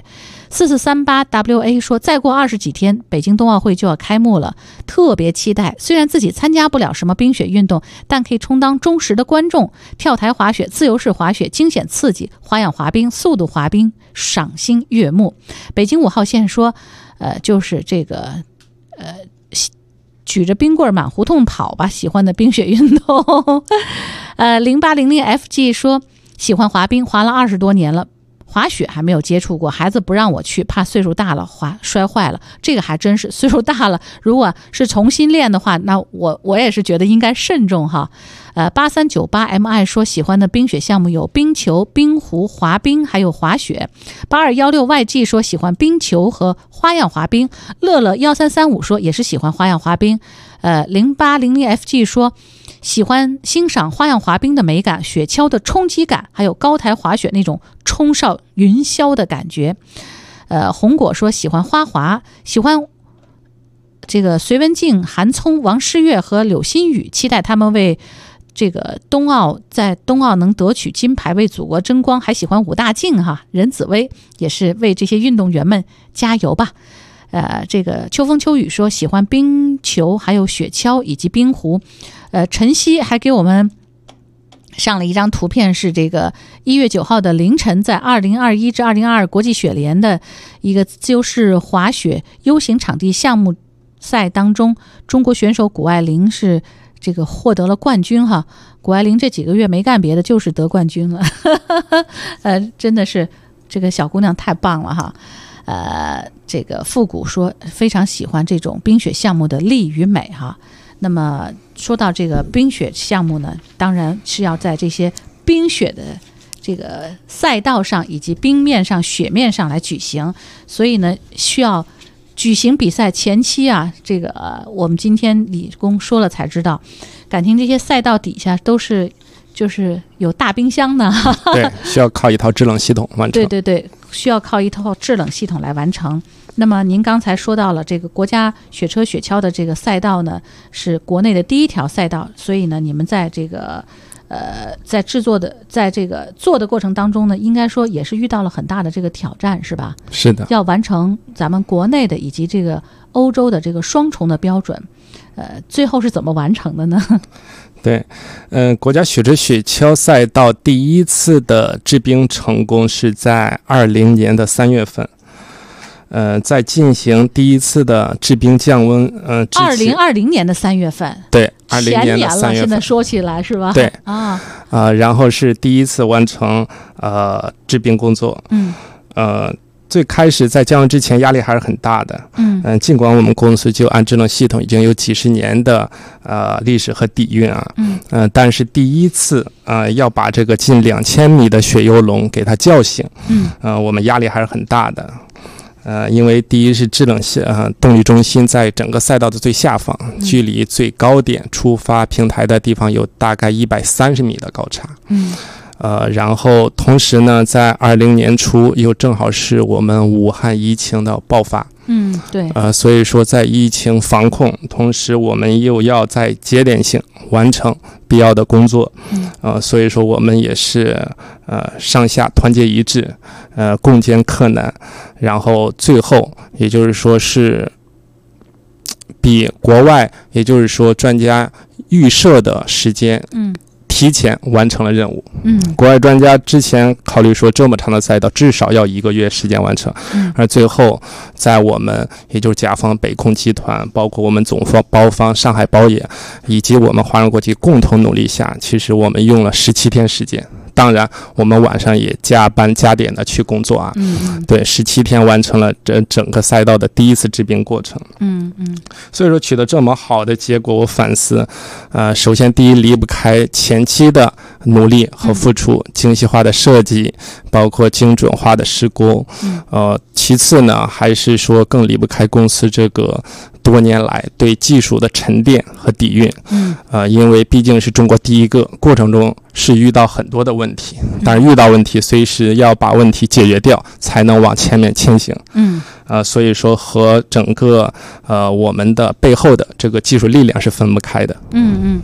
四四三八 W A 说，再过二十几天，北京冬奥会就要开幕了，特别期待。虽然自己参加不了什么冰雪运动，但可以充当忠实的观众。跳台滑雪、自由式滑雪惊险刺激，花样滑冰、速度滑冰赏心悦目。北京五号线说，呃，就是这个，呃。举着冰棍满胡同跑吧，喜欢的冰雪运动。呃，零八零零 F G 说喜欢滑冰，滑了二十多年了，滑雪还没有接触过，孩子不让我去，怕岁数大了滑摔坏了。这个还真是岁数大了，如果是重新练的话，那我我也是觉得应该慎重哈。呃，八三九八 M I 说喜欢的冰雪项目有冰球、冰壶、滑冰，还有滑雪。八二一六 Y G 说喜欢冰球和花样滑冰。乐乐一三三五说也是喜欢花样滑冰。呃，零八零零 F G 说喜欢欣赏花样滑冰的美感、雪橇的冲击感，还有高台滑雪那种冲上云霄的感觉。呃，红果说喜欢花滑，喜欢这个隋文静、韩聪、王诗玥和柳新宇，期待他们为这个冬奥在冬奥能得取金牌，为祖国争光。还喜欢武大靖哈，任子威也是为这些运动员们加油吧。呃，这个秋风秋雨说喜欢冰球，还有雪橇以及冰壶。呃，晨曦还给我们上了一张图片，是这个一月九号的凌晨，在二零二一至二零二二国际雪联的一个自由式滑雪 U 型场地项目赛当中，中国选手谷爱凌是这个获得了冠军哈。谷爱凌这几个月没干别的，就是得冠军了。呃，真的是这个小姑娘太棒了哈。呃，这个复古说非常喜欢这种冰雪项目的力与美哈。那么说到这个冰雪项目呢，当然是要在这些冰雪的这个赛道上以及冰面上、雪面上来举行，所以呢，需要举行比赛前期啊，这个、呃、我们今天理工说了才知道，感情这些赛道底下都是就是有大冰箱呢。 对，需要靠一套制冷系统完成。 对对对，需要靠一套制冷系统来完成。那么您刚才说到了这个国家雪车雪橇的这个赛道呢，是国内的第一条赛道，所以呢，你们在这个呃在制作的在这个做的过程当中呢，应该说也是遇到了很大的这个挑战，是吧？ 是的， 要完成咱们国内的以及这个欧洲的这个双重的标准，呃，最后是怎么完成的呢？ 对，嗯、呃，国家雪车雪橇赛道第一次的制冰成功是在二零年的三月份。呃，在进行第一次的制冰降温，呃， 二零二零年的三月份， 对，二零年的三月份， 现在说起来是吧？ 对啊， 啊、呃，然后是第一次完成呃制冰工作， 嗯， 呃，最开始在降温之前压力还是很大的， 嗯嗯、呃，尽管我们公司就按制冷系统已经有几十年的呃历史和底蕴啊， 嗯， 呃，但是第一次呃要把这个近两千米的雪游龙给它叫醒， 嗯， 呃，我们压力还是很大的。呃，因为第一是制冷系呃动力中心在整个赛道的最下方，距离最高点出发平台的地方有大概一百三十米的高差。 嗯， 呃，然后同时呢，在二零年初又正好是我们武汉疫情的爆发。 嗯，对。 呃，所以说在疫情防控，同时我们又要在节点性完成必要的工作。 嗯， 呃，所以说我们也是呃上下团结一致，呃共艰克难，然后最后也就是说是比国外也就是说专家预设的时间， 嗯。 提前完成了任务。 嗯， 国外专家之前考虑说这么长的赛道至少要一个月时间完成， 嗯， 而最后在我们也就是甲方北控集团，包括我们总方包方上海包野以及我们华润国际共同努力下，其实我们用了十七天时间。当然，我们晚上也加班加点的去工作啊。 嗯， 对，十七天完成了这整个赛道的第一次制冰过程。 嗯嗯， 所以说取得这么好的结果，我反思，呃，首先第一离不开前期的努力和付出，嗯、精细化的设计，包括精准化的施工。 嗯， 呃，其次呢，还是说更离不开公司这个多年来对技术的沉淀和底蕴。 嗯， 呃，因为毕竟是中国第一个，过程中是遇到很多的问题，但是遇到问题随时要把问题解决掉，才能往前面前行。 嗯， 呃，所以说和整个呃我们的背后的这个技术力量是分不开的。 嗯嗯，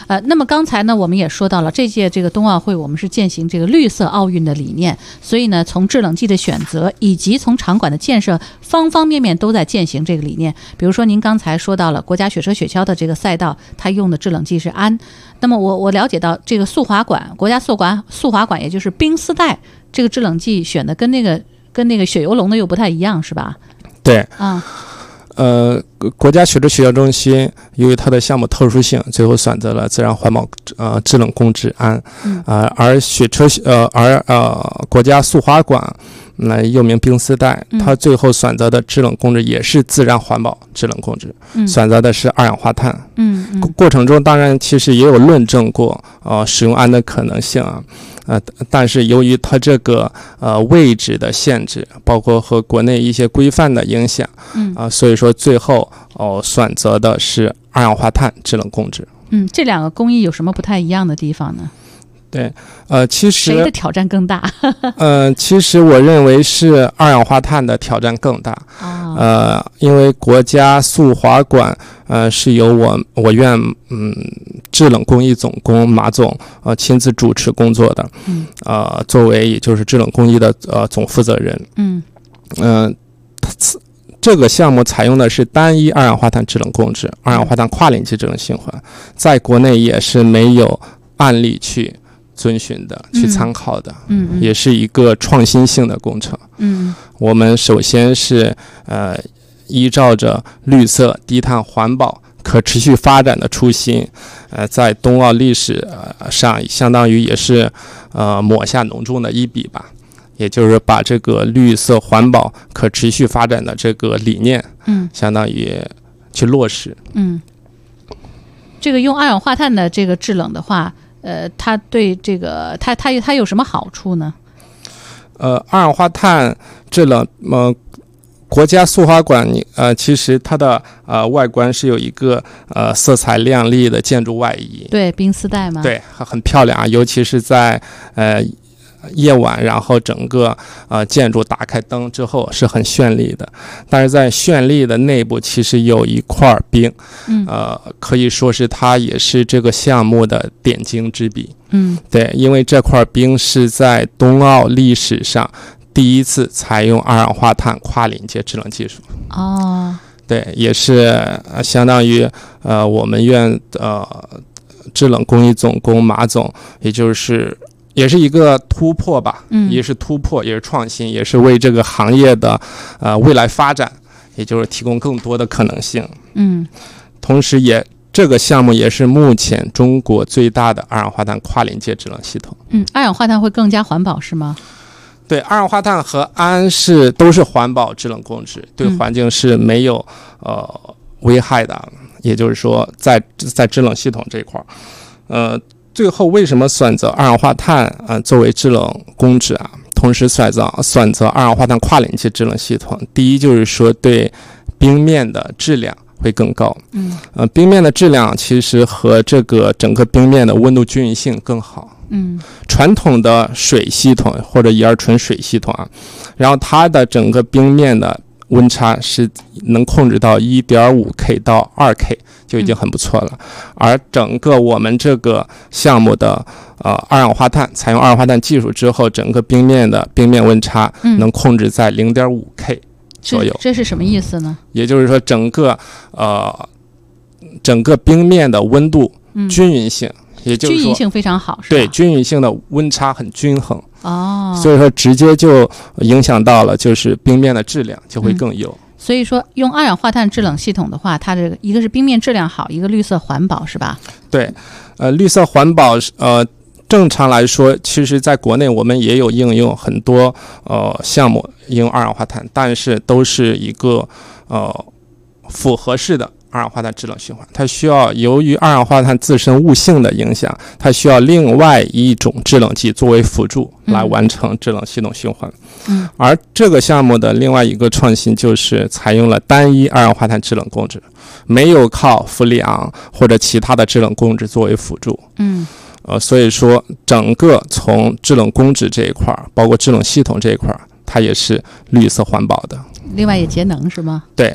呃，那么刚才呢，我们也说到了这届这个冬奥会，我们是践行这个绿色奥运的理念，所以呢，从制冷剂的选择以及从场馆的建设，方方面面都在践行这个理念。比如说，您刚才说到了国家雪车雪橇的这个赛道，它用的制冷剂是氨。那么我我了解到，这个速滑馆，国家速滑速滑馆，也就是冰丝带，这个制冷剂选的跟那个跟那个雪油龙的又不太一样，是吧？ 对， 啊。 呃，国家雪车雪橇中心由于它的项目特殊性，最后选择了自然环保呃制冷工质氨， 嗯、 呃，而雪车呃而呃国家速滑馆，那、呃、又名冰丝带，它最后选择的制冷工质也是自然环保制冷工质，嗯、选择的是二氧化碳。 嗯嗯， 过程中当然其实也有论证过呃使用氨的可能性啊。呃，但是由于它这个呃位置的限制，包括和国内一些规范的影响，嗯啊、呃，所以说最后哦、呃、选择的是二氧化碳制冷工质。 嗯，这两个工艺有什么不太一样的地方呢？ 对，呃，其实谁的挑战更大？ 呃，其实我认为是二氧化碳的挑战更大。 哦、 呃，因为国家速滑馆呃是由我我院嗯制冷工艺总工马总呃亲自主持工作的。嗯。呃，作为也就是制冷工艺的呃总负责人。 嗯。 嗯、呃，这个项目采用的是单一二氧化碳制冷工质，二氧化碳跨磷基制冷循环，在国内也是没有案例去遵循的，去参考的， 嗯，嗯也是一个创新性的工程。 嗯， 我们首先是呃依照着绿色、低碳、环保、可持续发展的初心，呃，在冬奥历史、呃、上，相当于也是呃抹下浓重的一笔吧。也就是把这个绿色、环保、可持续发展的这个理念， 嗯， 相当于去落实。 嗯，这个用二氧化碳的这个制冷的话，呃，它对这个它它它有什么好处呢？ 呃，二氧化碳制冷，呃，国家速滑馆，呃，其实它的呃外观是有一个呃色彩亮丽的建筑外衣， 对，冰丝带嘛， 对，很漂亮啊，尤其是在呃夜晚，然后整个呃建筑打开灯之后是很绚丽的，但是在绚丽的内部其实有一块冰， 嗯， 呃，可以说是它也是这个项目的点睛之笔。 嗯， 对，因为这块冰是在冬奥历史上第一次采用二氧化碳跨临界制冷技术。 哦， 对，也是、呃、相当于呃我们院呃制冷工艺总工马总，也就是也是一个突破吧， 嗯， 也是突破，也是创新，也是为这个行业的呃未来发展，也就是提供更多的可能性。 嗯， 同时也这个项目也是目前中国最大的二氧化碳跨临界制冷系统。 嗯，二氧化碳会更加环保是吗？ 对，二氧化碳和氨是都是环保制冷工质，对环境是没有、嗯、呃危害的。也就是说在在制冷系统这一块，呃，最后为什么选择二氧化碳呃作为制冷工质啊？同时选择选择二氧化碳跨临界制冷系统，第一就是说对冰面的质量会更高。 嗯， 呃，冰面的质量其实和这个整个冰面的温度均匀性更好。 嗯， 传统的水系统或者乙二醇水系统啊，然后它的整个冰面的温差是能控制到 一点五 K 到 二 K 就已经很不错了。嗯、而整个我们这个项目的呃二氧化碳采用二氧化碳技术之后，整个冰面的冰面温差能控制在 零点五 K 左右。 这, 这是什么意思呢？ 也就是说整个呃整个冰面的温度均匀性。嗯，也就是说均匀性非常好，是吧？ 对，均匀性的温差很均衡。 哦， 所以说直接就影响到了就是冰面的质量就会更优。 嗯，所以说用二氧化碳制冷系统的话，它这个一个是冰面质量好，一个绿色环保，是吧？ 对，呃，绿色环保呃。正常来说，其实在国内我们也有应用很多呃项目应用二氧化碳，但是都是一个呃复合式的二氧化碳制冷循环，它需要由于二氧化碳自身物性的影响，它需要另外一种制冷剂作为辅助来完成制冷系统循环。 嗯， 而这个项目的另外一个创新就是采用了单一二氧化碳制冷工质，没有靠氟利昂或者其他的制冷工质作为辅助。 嗯。 呃，所以说整个从制冷工质这一块，包括制冷系统这一块，它也是绿色环保的。 另外也节能是吗？ 对，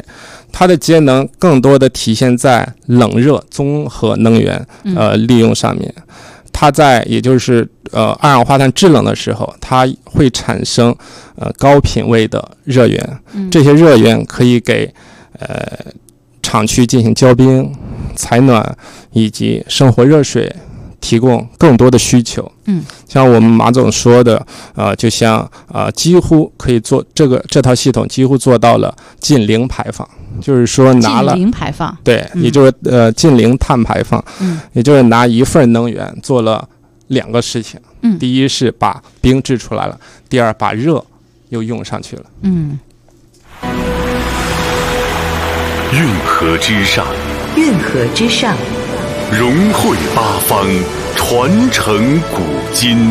它的节能更多的体现在冷热综合能源呃利用上面。它在也就是呃二氧化碳制冷的时候，它会产生呃高品位的热源，这些热源可以给呃厂区进行交冰、采暖以及生活热水提供更多的需求。嗯，像我们马总说的，呃，就像呃，几乎可以做这个这套系统几乎做到了近零排放，就是说拿了近零排放， 对，嗯、也就是呃近零碳排放，嗯，也就是拿一份能源做了两个事情，嗯，第一是把冰制出来了，第二把热又用上去了， 嗯。 运河之上， 运河之上。 融汇八方，传承古今。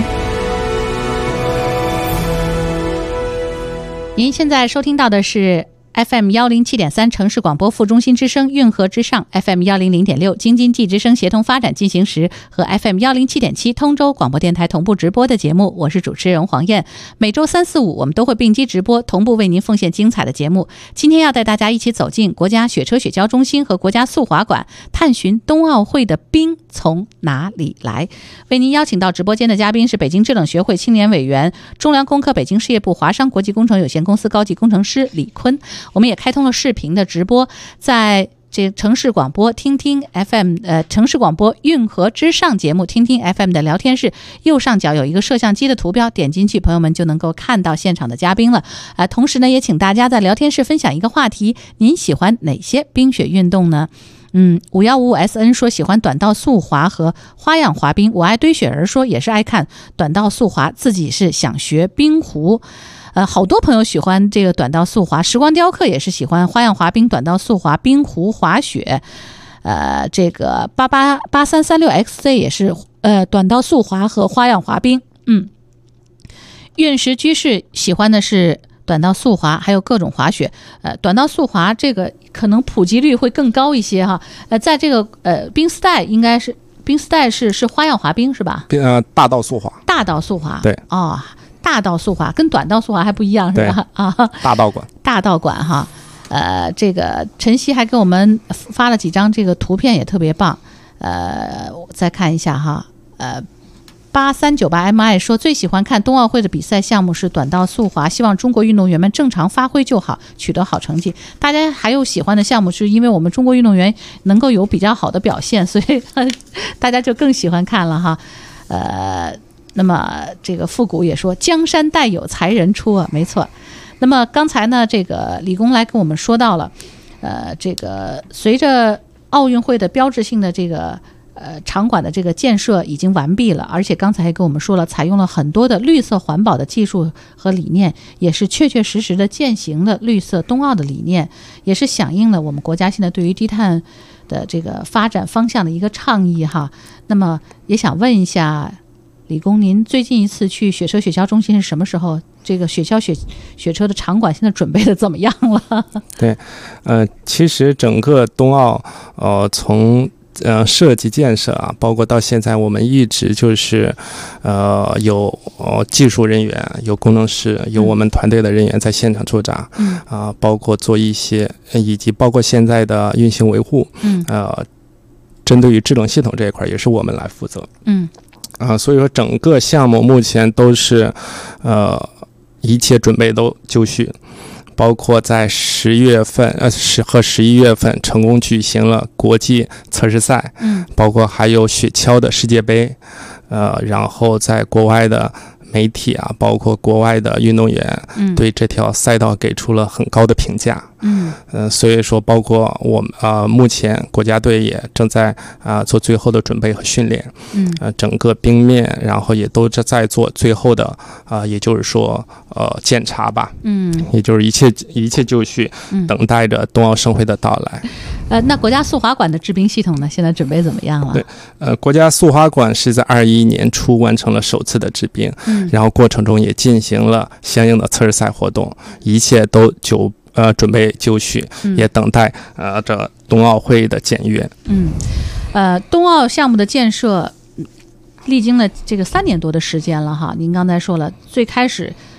您现在收听到的是 F M 一零七点三城市广播副中心之声运河之上 F M 一零零点六京津冀之声协同发展进行时和 F M 一零七点七通州广播电台同步直播的节目，我是主持人黄燕。每周三四五我们都会并机直播，同步为您奉献精彩的节目。今天要带大家一起走进国家雪车雪橇中心和国家速滑馆，探寻冬奥会的冰从哪里来。为您邀请到直播间的嘉宾是北京制冷学会青年委员、中粮工科北京事业部华商国际工程有限公司高级工程师李坤。我们也开通了视频的直播，在这城市广播听听 F M 呃城市广播运河之上节目听听 F M 的聊天室右上角有一个摄像机的图标，点进去朋友们就能够看到现场的嘉宾了。呃，同时呢也请大家在聊天室分享一个话题，您喜欢哪些冰雪运动呢？嗯，五幺五五 S N 说喜欢短道速滑和花样滑冰。我爱堆雪人说也是爱看短道速滑，自己是想学冰壶。呃，好多朋友喜欢这个短道速滑，时光雕刻也是喜欢花样滑冰、短道速滑、冰壶滑雪。呃，这个八八八三三六 X Z 也是呃短道速滑和花样滑冰。嗯，运石居士喜欢的是短道速滑，还有各种滑雪。呃，短道速滑这个可能普及率会更高一些哈。呃，在这个呃冰丝带应该是冰丝带是是花样滑冰是吧？ 呃，大道速滑。 大道速滑。 对。 哦。大道速滑跟短道速滑还不一样是吧？啊， 大道馆， 大道馆哈，呃，这个晨曦还给我们发了几张这个图片，也特别棒。呃，我再看一下哈，呃，八三九八 M I 说最喜欢看冬奥会的比赛项目是短道速滑，希望中国运动员们正常发挥就好，取得好成绩。大家还有喜欢的项目，是因为我们中国运动员能够有比较好的表现，所以大家就更喜欢看了哈。呃。那么这个复古也说江山代有才人出啊，没错。那么刚才呢，这个李工来跟我们说到了，呃，这个随着奥运会的标志性的这个呃场馆的这个建设已经完毕了，而且刚才还跟我们说了，采用了很多的绿色环保的技术和理念，也是确确实实的践行了绿色冬奥的理念，也是响应了我们国家现在对于低碳的这个发展方向的一个倡议哈。那么也想问一下李工，您最近一次去雪车雪橇中心是什么时候？这个雪橇雪雪车的场馆现在准备的怎么样了？ 对，呃，其实整个冬奥，呃，从呃设计建设啊，包括到现在，我们一直就是，呃，有呃技术人员、有工程师、有我们团队的人员在现场驻扎，嗯啊、呃，包括做一些，以及包括现在的运行维护，嗯，呃，针对于制冷系统这一块，也是我们来负责，嗯。啊、呃，所以说整个项目目前都是，呃，一切准备都就绪，包括在十月份，呃，十和十一月份成功举行了国际测试赛，嗯，包括还有雪橇的世界杯，呃，然后在国外的媒体啊，包括国外的运动员，嗯，对这条赛道给出了很高的评价，嗯，呃，所以说包括我们啊、呃，目前国家队也正在啊、呃、做最后的准备和训练，嗯，呃，整个冰面，然后也都在做最后的啊、呃，也就是说呃检查吧，嗯，也就是一切一切就绪，嗯，等待着冬奥盛会的到来。 呃，那国家速滑馆的制冰系统呢？现在准备怎么样了？ 对，呃，国家速滑馆是在二一年初完成了首次的制冰，嗯，然后过程中也进行了相应的测试赛活动，一切都就呃准备就绪，嗯、也等待呃这冬奥会的检阅。 嗯，呃，冬奥项目的建设历经了这个三年多的时间了哈。您刚才说了，最开始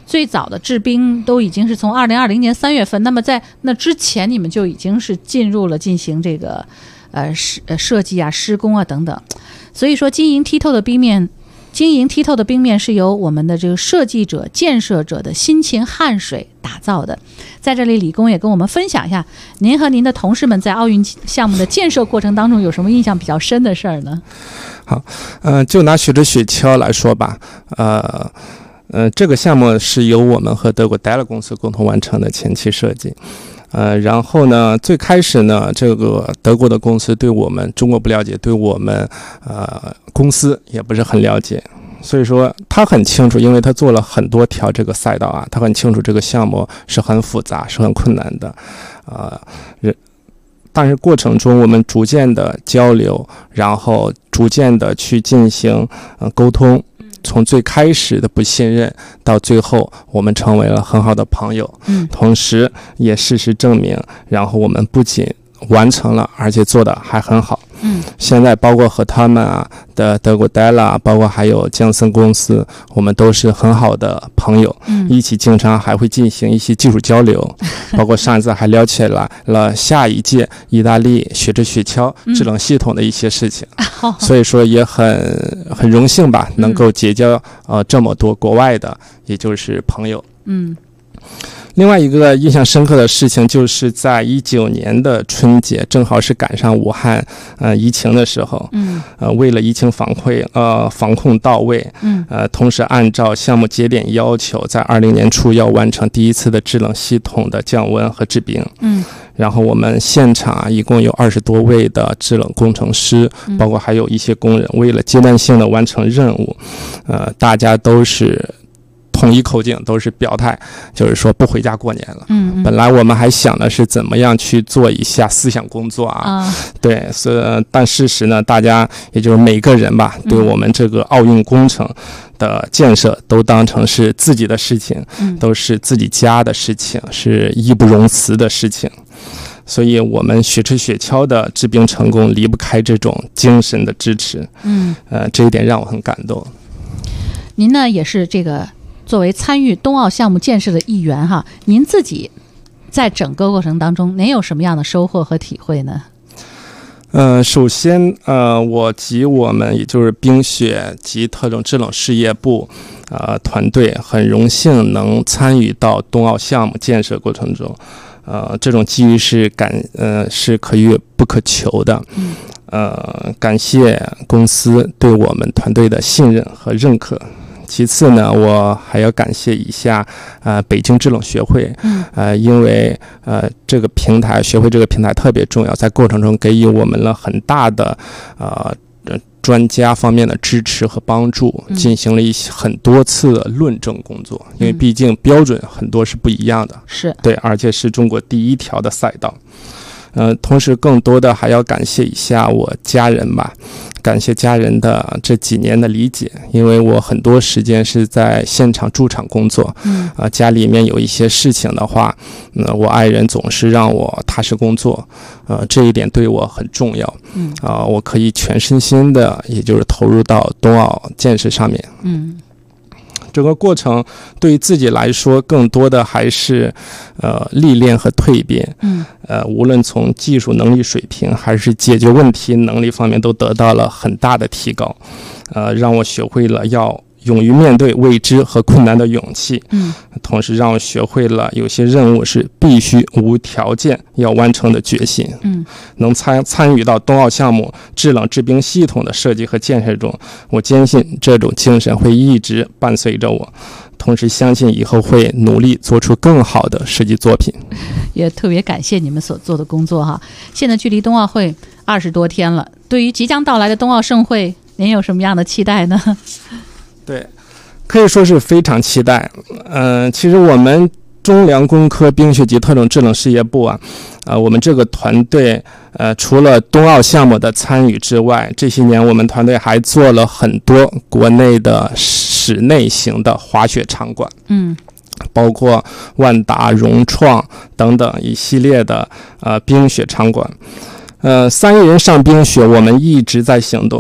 最早的制冰都已经是从二零二零年三月份，那么在那之前你们就已经是进入了进行这个呃设呃设计啊、施工啊等等。所以说，晶莹剔透的冰面。晶莹剔透的冰面是由我们的这个设计者、建设者的辛勤汗水打造的。在这里，李工也跟我们分享一下，您和您的同事们在奥运项目的建设过程当中有什么印象比较深的事儿呢？ 好，呃，就拿雪之雪橇来说吧，呃，呃，这个项目是由我们和德国 Dell 公司共同完成的前期设计。呃，然后呢，最开始呢，这个德国的公司对我们中国不了解，对我们呃公司也不是很了解，所以说他很清楚，因为他做了很多条这个赛道啊，他很清楚这个项目是很复杂、是很困难的，呃，但是过程中我们逐渐的交流，然后逐渐的去进行呃沟通。从最开始的不信任到最后我们成为了很好的朋友，嗯，同时也事实证明，然后我们不仅完成了，而且做的还很好。嗯，现在包括和他们啊的德国 Dell， 包括还有江森公司，我们都是很好的朋友，嗯，一起经常还会进行一些技术交流，包括上一次还聊起来了下一届意大利雪之雪橇制冷系统的一些事情，嗯，所以说也很很荣幸吧，能够结交呃这么多国外的，也就是朋友，嗯。另外一个印象深刻的事情，就是在一九年的春节，正好是赶上武汉呃疫情的时候，嗯，呃，为了疫情防控呃防控到位，嗯，呃，同时按照项目节点要求，在二零年初要完成第一次的制冷系统的降温和制冰，嗯，然后我们现场一共有二十多位的制冷工程师，包括还有一些工人，为了阶段性的完成任务，呃，大家都是。统一口径，都是表态，就是说不回家过年了。嗯, 嗯，本来我们还想的是怎么样去做一下思想工作啊，啊对，所以但事实呢，大家也就是每个人吧，对我们这个奥运工程的建设都当成是自己的事情，嗯，都是自己家的事情，是义不容辞的事情。所以我们雪之雪橇的制冰成功离不开这种精神的支持。嗯，呃，这一点让我很感动。 您呢，也是这个。作为参与冬奥项目建设的一员哈，您自己在整个过程当中，您有什么样的收获和体会呢？ 呃，首先呃，我及我们也就是冰雪及特种制冷事业部呃团队很荣幸能参与到冬奥项目建设过程中，呃，这种机遇是感呃是可遇不可求的。嗯，呃，感谢公司对我们团队的信任和认可。其次呢，我还要感谢一下呃北京制冷学会，嗯，呃，因为呃这个平台学会这个平台特别重要，在过程中给予我们了很大的呃专家方面的支持和帮助，进行了一些很多次的论证工作，因为毕竟标准很多是不一样的，是对，而且是中国第一条的赛道。呃，同时更多的还要感谢一下我家人吧，感谢家人的这几年的理解，因为我很多时间是在现场驻场工作，嗯，啊、呃，家里面有一些事情的话，嗯、呃，我爱人总是让我踏实工作，呃，这一点对我很重要，嗯，啊、呃，我可以全身心的，也就是投入到冬奥建设上面，嗯。整个过程对于自己来说，更多的还是呃历练和蜕变。嗯，呃，无论从技术能力水平还是解决问题能力方面，都得到了很大的提高。呃，让我学会了要勇于面对未知和困难的勇气。嗯，同时让我学会了有些任务是必须无条件要完成的决心。嗯，能参参与到冬奥项目制冷制冰系统的设计和建设中，我坚信这种精神会一直伴随着我，同时相信以后会努力做出更好的设计作品。 也特别感谢你们所做的工作哈。现在距离冬奥会二十多天了，对于即将到来的冬奥盛会，您有什么样的期待呢？ 对，可以说是非常期待。嗯、呃，其实我们中粮工科冰雪及特种制冷事业部啊，呃，我们这个团队呃，除了冬奥项目的参与之外，这些年我们团队还做了很多国内的室内型的滑雪场馆，嗯，包括万达、融创等等一系列的呃冰雪场馆。呃，三亿人上冰雪，我们一直在行动。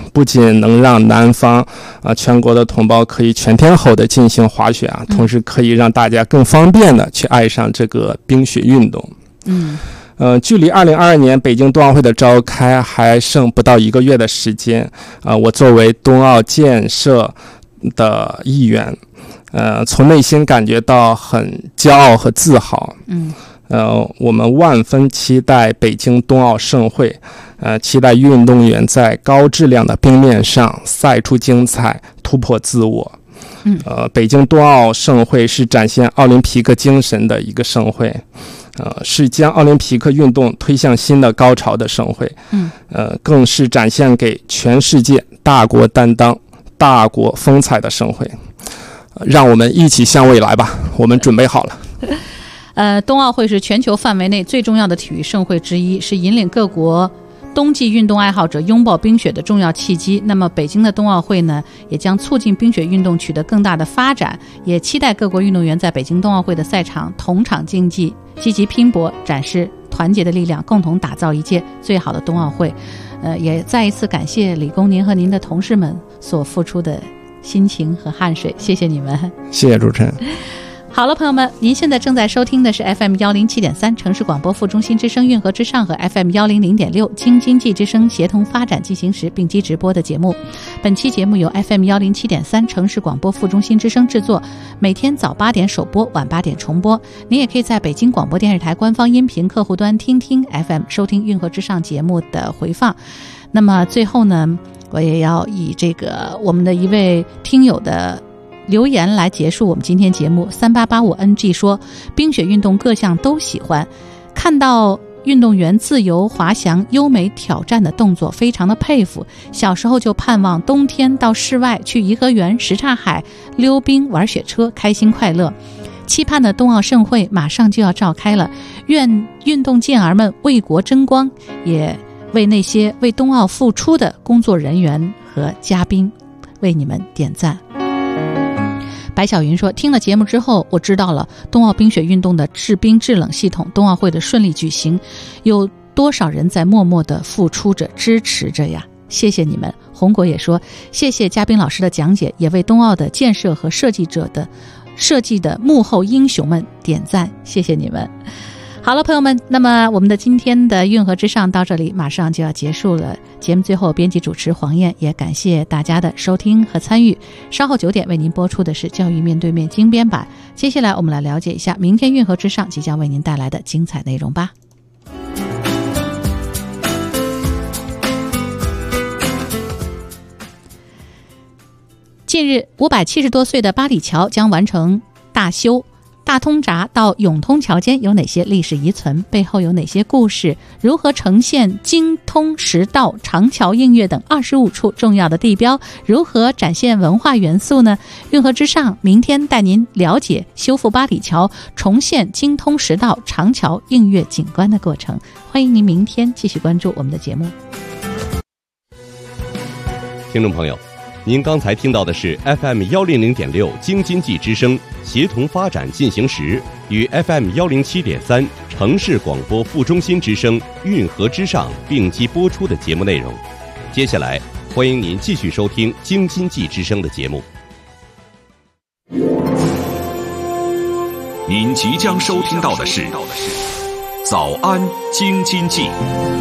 不仅能让南方啊、呃、全国的同胞可以全天候的进行滑雪啊，同时可以让大家更方便的去爱上这个冰雪运动。 嗯， 呃，距离二零二二年北京冬奥会的召开还剩不到一个月的时间啊、呃，我作为冬奥建设的一员，呃，从内心感觉到很骄傲和自豪。 嗯， 呃，我们万分期待北京冬奥盛会，呃，期待运动员在高质量的冰面上赛出精彩，突破自我。 嗯， 呃，北京冬奥盛会是展现奥林匹克精神的一个盛会，呃，是将奥林匹克运动推向新的高潮的盛会。 嗯， 呃，更是展现给全世界大国担当、大国风采的盛会。呃、让我们一起向未来吧，我们准备好了。 呃，冬奥会是全球范围内最重要的体育盛会之一，是引领各国冬季运动爱好者拥抱冰雪的重要契机。那么北京的冬奥会呢，也将促进冰雪运动取得更大的发展，也期待各国运动员在北京冬奥会的赛场同场竞技，积极拼搏，展示团结的力量，共同打造一届最好的冬奥会。呃，也再一次感谢理工您和您的同事们所付出的辛勤和汗水，谢谢你们。 谢谢主持人。 好了，朋友们，您现在正在收听的是 F M 一零七点三 城市广播副中心之声运河之上和 F M 一零零点六 京津冀之声协同发展进行时并机直播的节目。本期节目由 F M 一零七点三 城市广播副中心之声制作，每天早八点首播，晚八点重播。您也可以在北京广播电视台官方音频客户端听听 F M 收听运河之上节目的回放。那么最后呢，我也要以这个我们的一位听友的留言来结束我们今天节目。三八八五 N G 说，冰雪运动各项都喜欢，看到运动员自由滑翔优美挑战的动作非常的佩服，小时候就盼望冬天到室外去颐和园、什刹海溜冰玩雪车，开心快乐。期盼的冬奥盛会马上就要召开了，愿运动健儿们为国争光，也为那些为冬奥付出的工作人员和嘉宾为你们点赞。白小云说，听了节目之后，我知道了冬奥冰雪运动的制冰制冷系统，冬奥会的顺利举行，有多少人在默默地付出着支持着呀，谢谢你们。红果也说，谢谢嘉宾老师的讲解，也为冬奥的建设和设计者的设计的幕后英雄们点赞，谢谢你们。好了，朋友们，那么我们的今天的运河之上到这里马上就要结束了。节目最后，编辑主持黄燕，也感谢大家的收听和参与。稍后九点为您播出的是教育面对面精编版。接下来我们来了解一下明天运河之上即将为您带来的精彩内容吧。近日，五百七十多岁的八里桥将完成大修。大通闸到永通桥间有哪些历史遗存？背后有哪些故事？如何呈现京通十道、长桥映月等二十五处重要的地标？如何展现文化元素呢？运河之上明天带您了解修复八里桥、重现京通十道、长桥映月景观的过程。欢迎您明天继续关注我们的节目。 听众朋友，您刚才听到的是 F M 一零零点六 京津冀之声协同发展进行时与 F M 一零七点三 城市广播副中心之声运河之上并机播出的节目内容。接下来欢迎您继续收听京津冀之声的节目。 您即将收听到的是早安京津冀。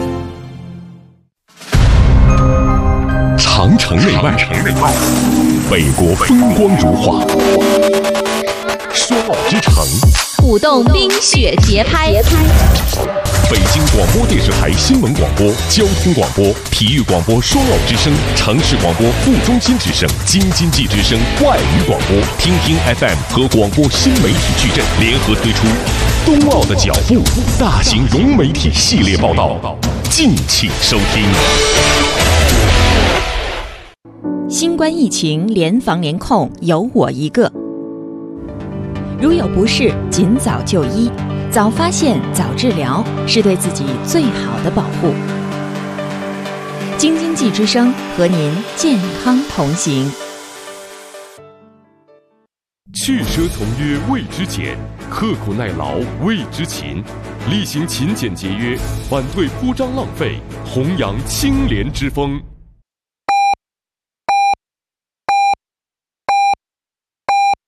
长城内外，北国风光如画，双奥之城， 舞动冰雪节拍。 北京广播电视台新闻广播、交通广播、体育广播双奥之声、城市广播副中心之声、京津冀之声外语广播、听听 F M 和广播新媒体矩阵联合推出冬奥的脚步大型融媒体系列报道，敬请收听。 新冠疫情联防联控，有我一个。如有不适，尽早就医，早发现、早治疗，是对自己最好的保护。京津冀之声和您健康同行。 去奢从约谓之俭，刻苦耐劳谓之勤，厉行勤俭节约，反对铺张浪费，弘扬清廉之风。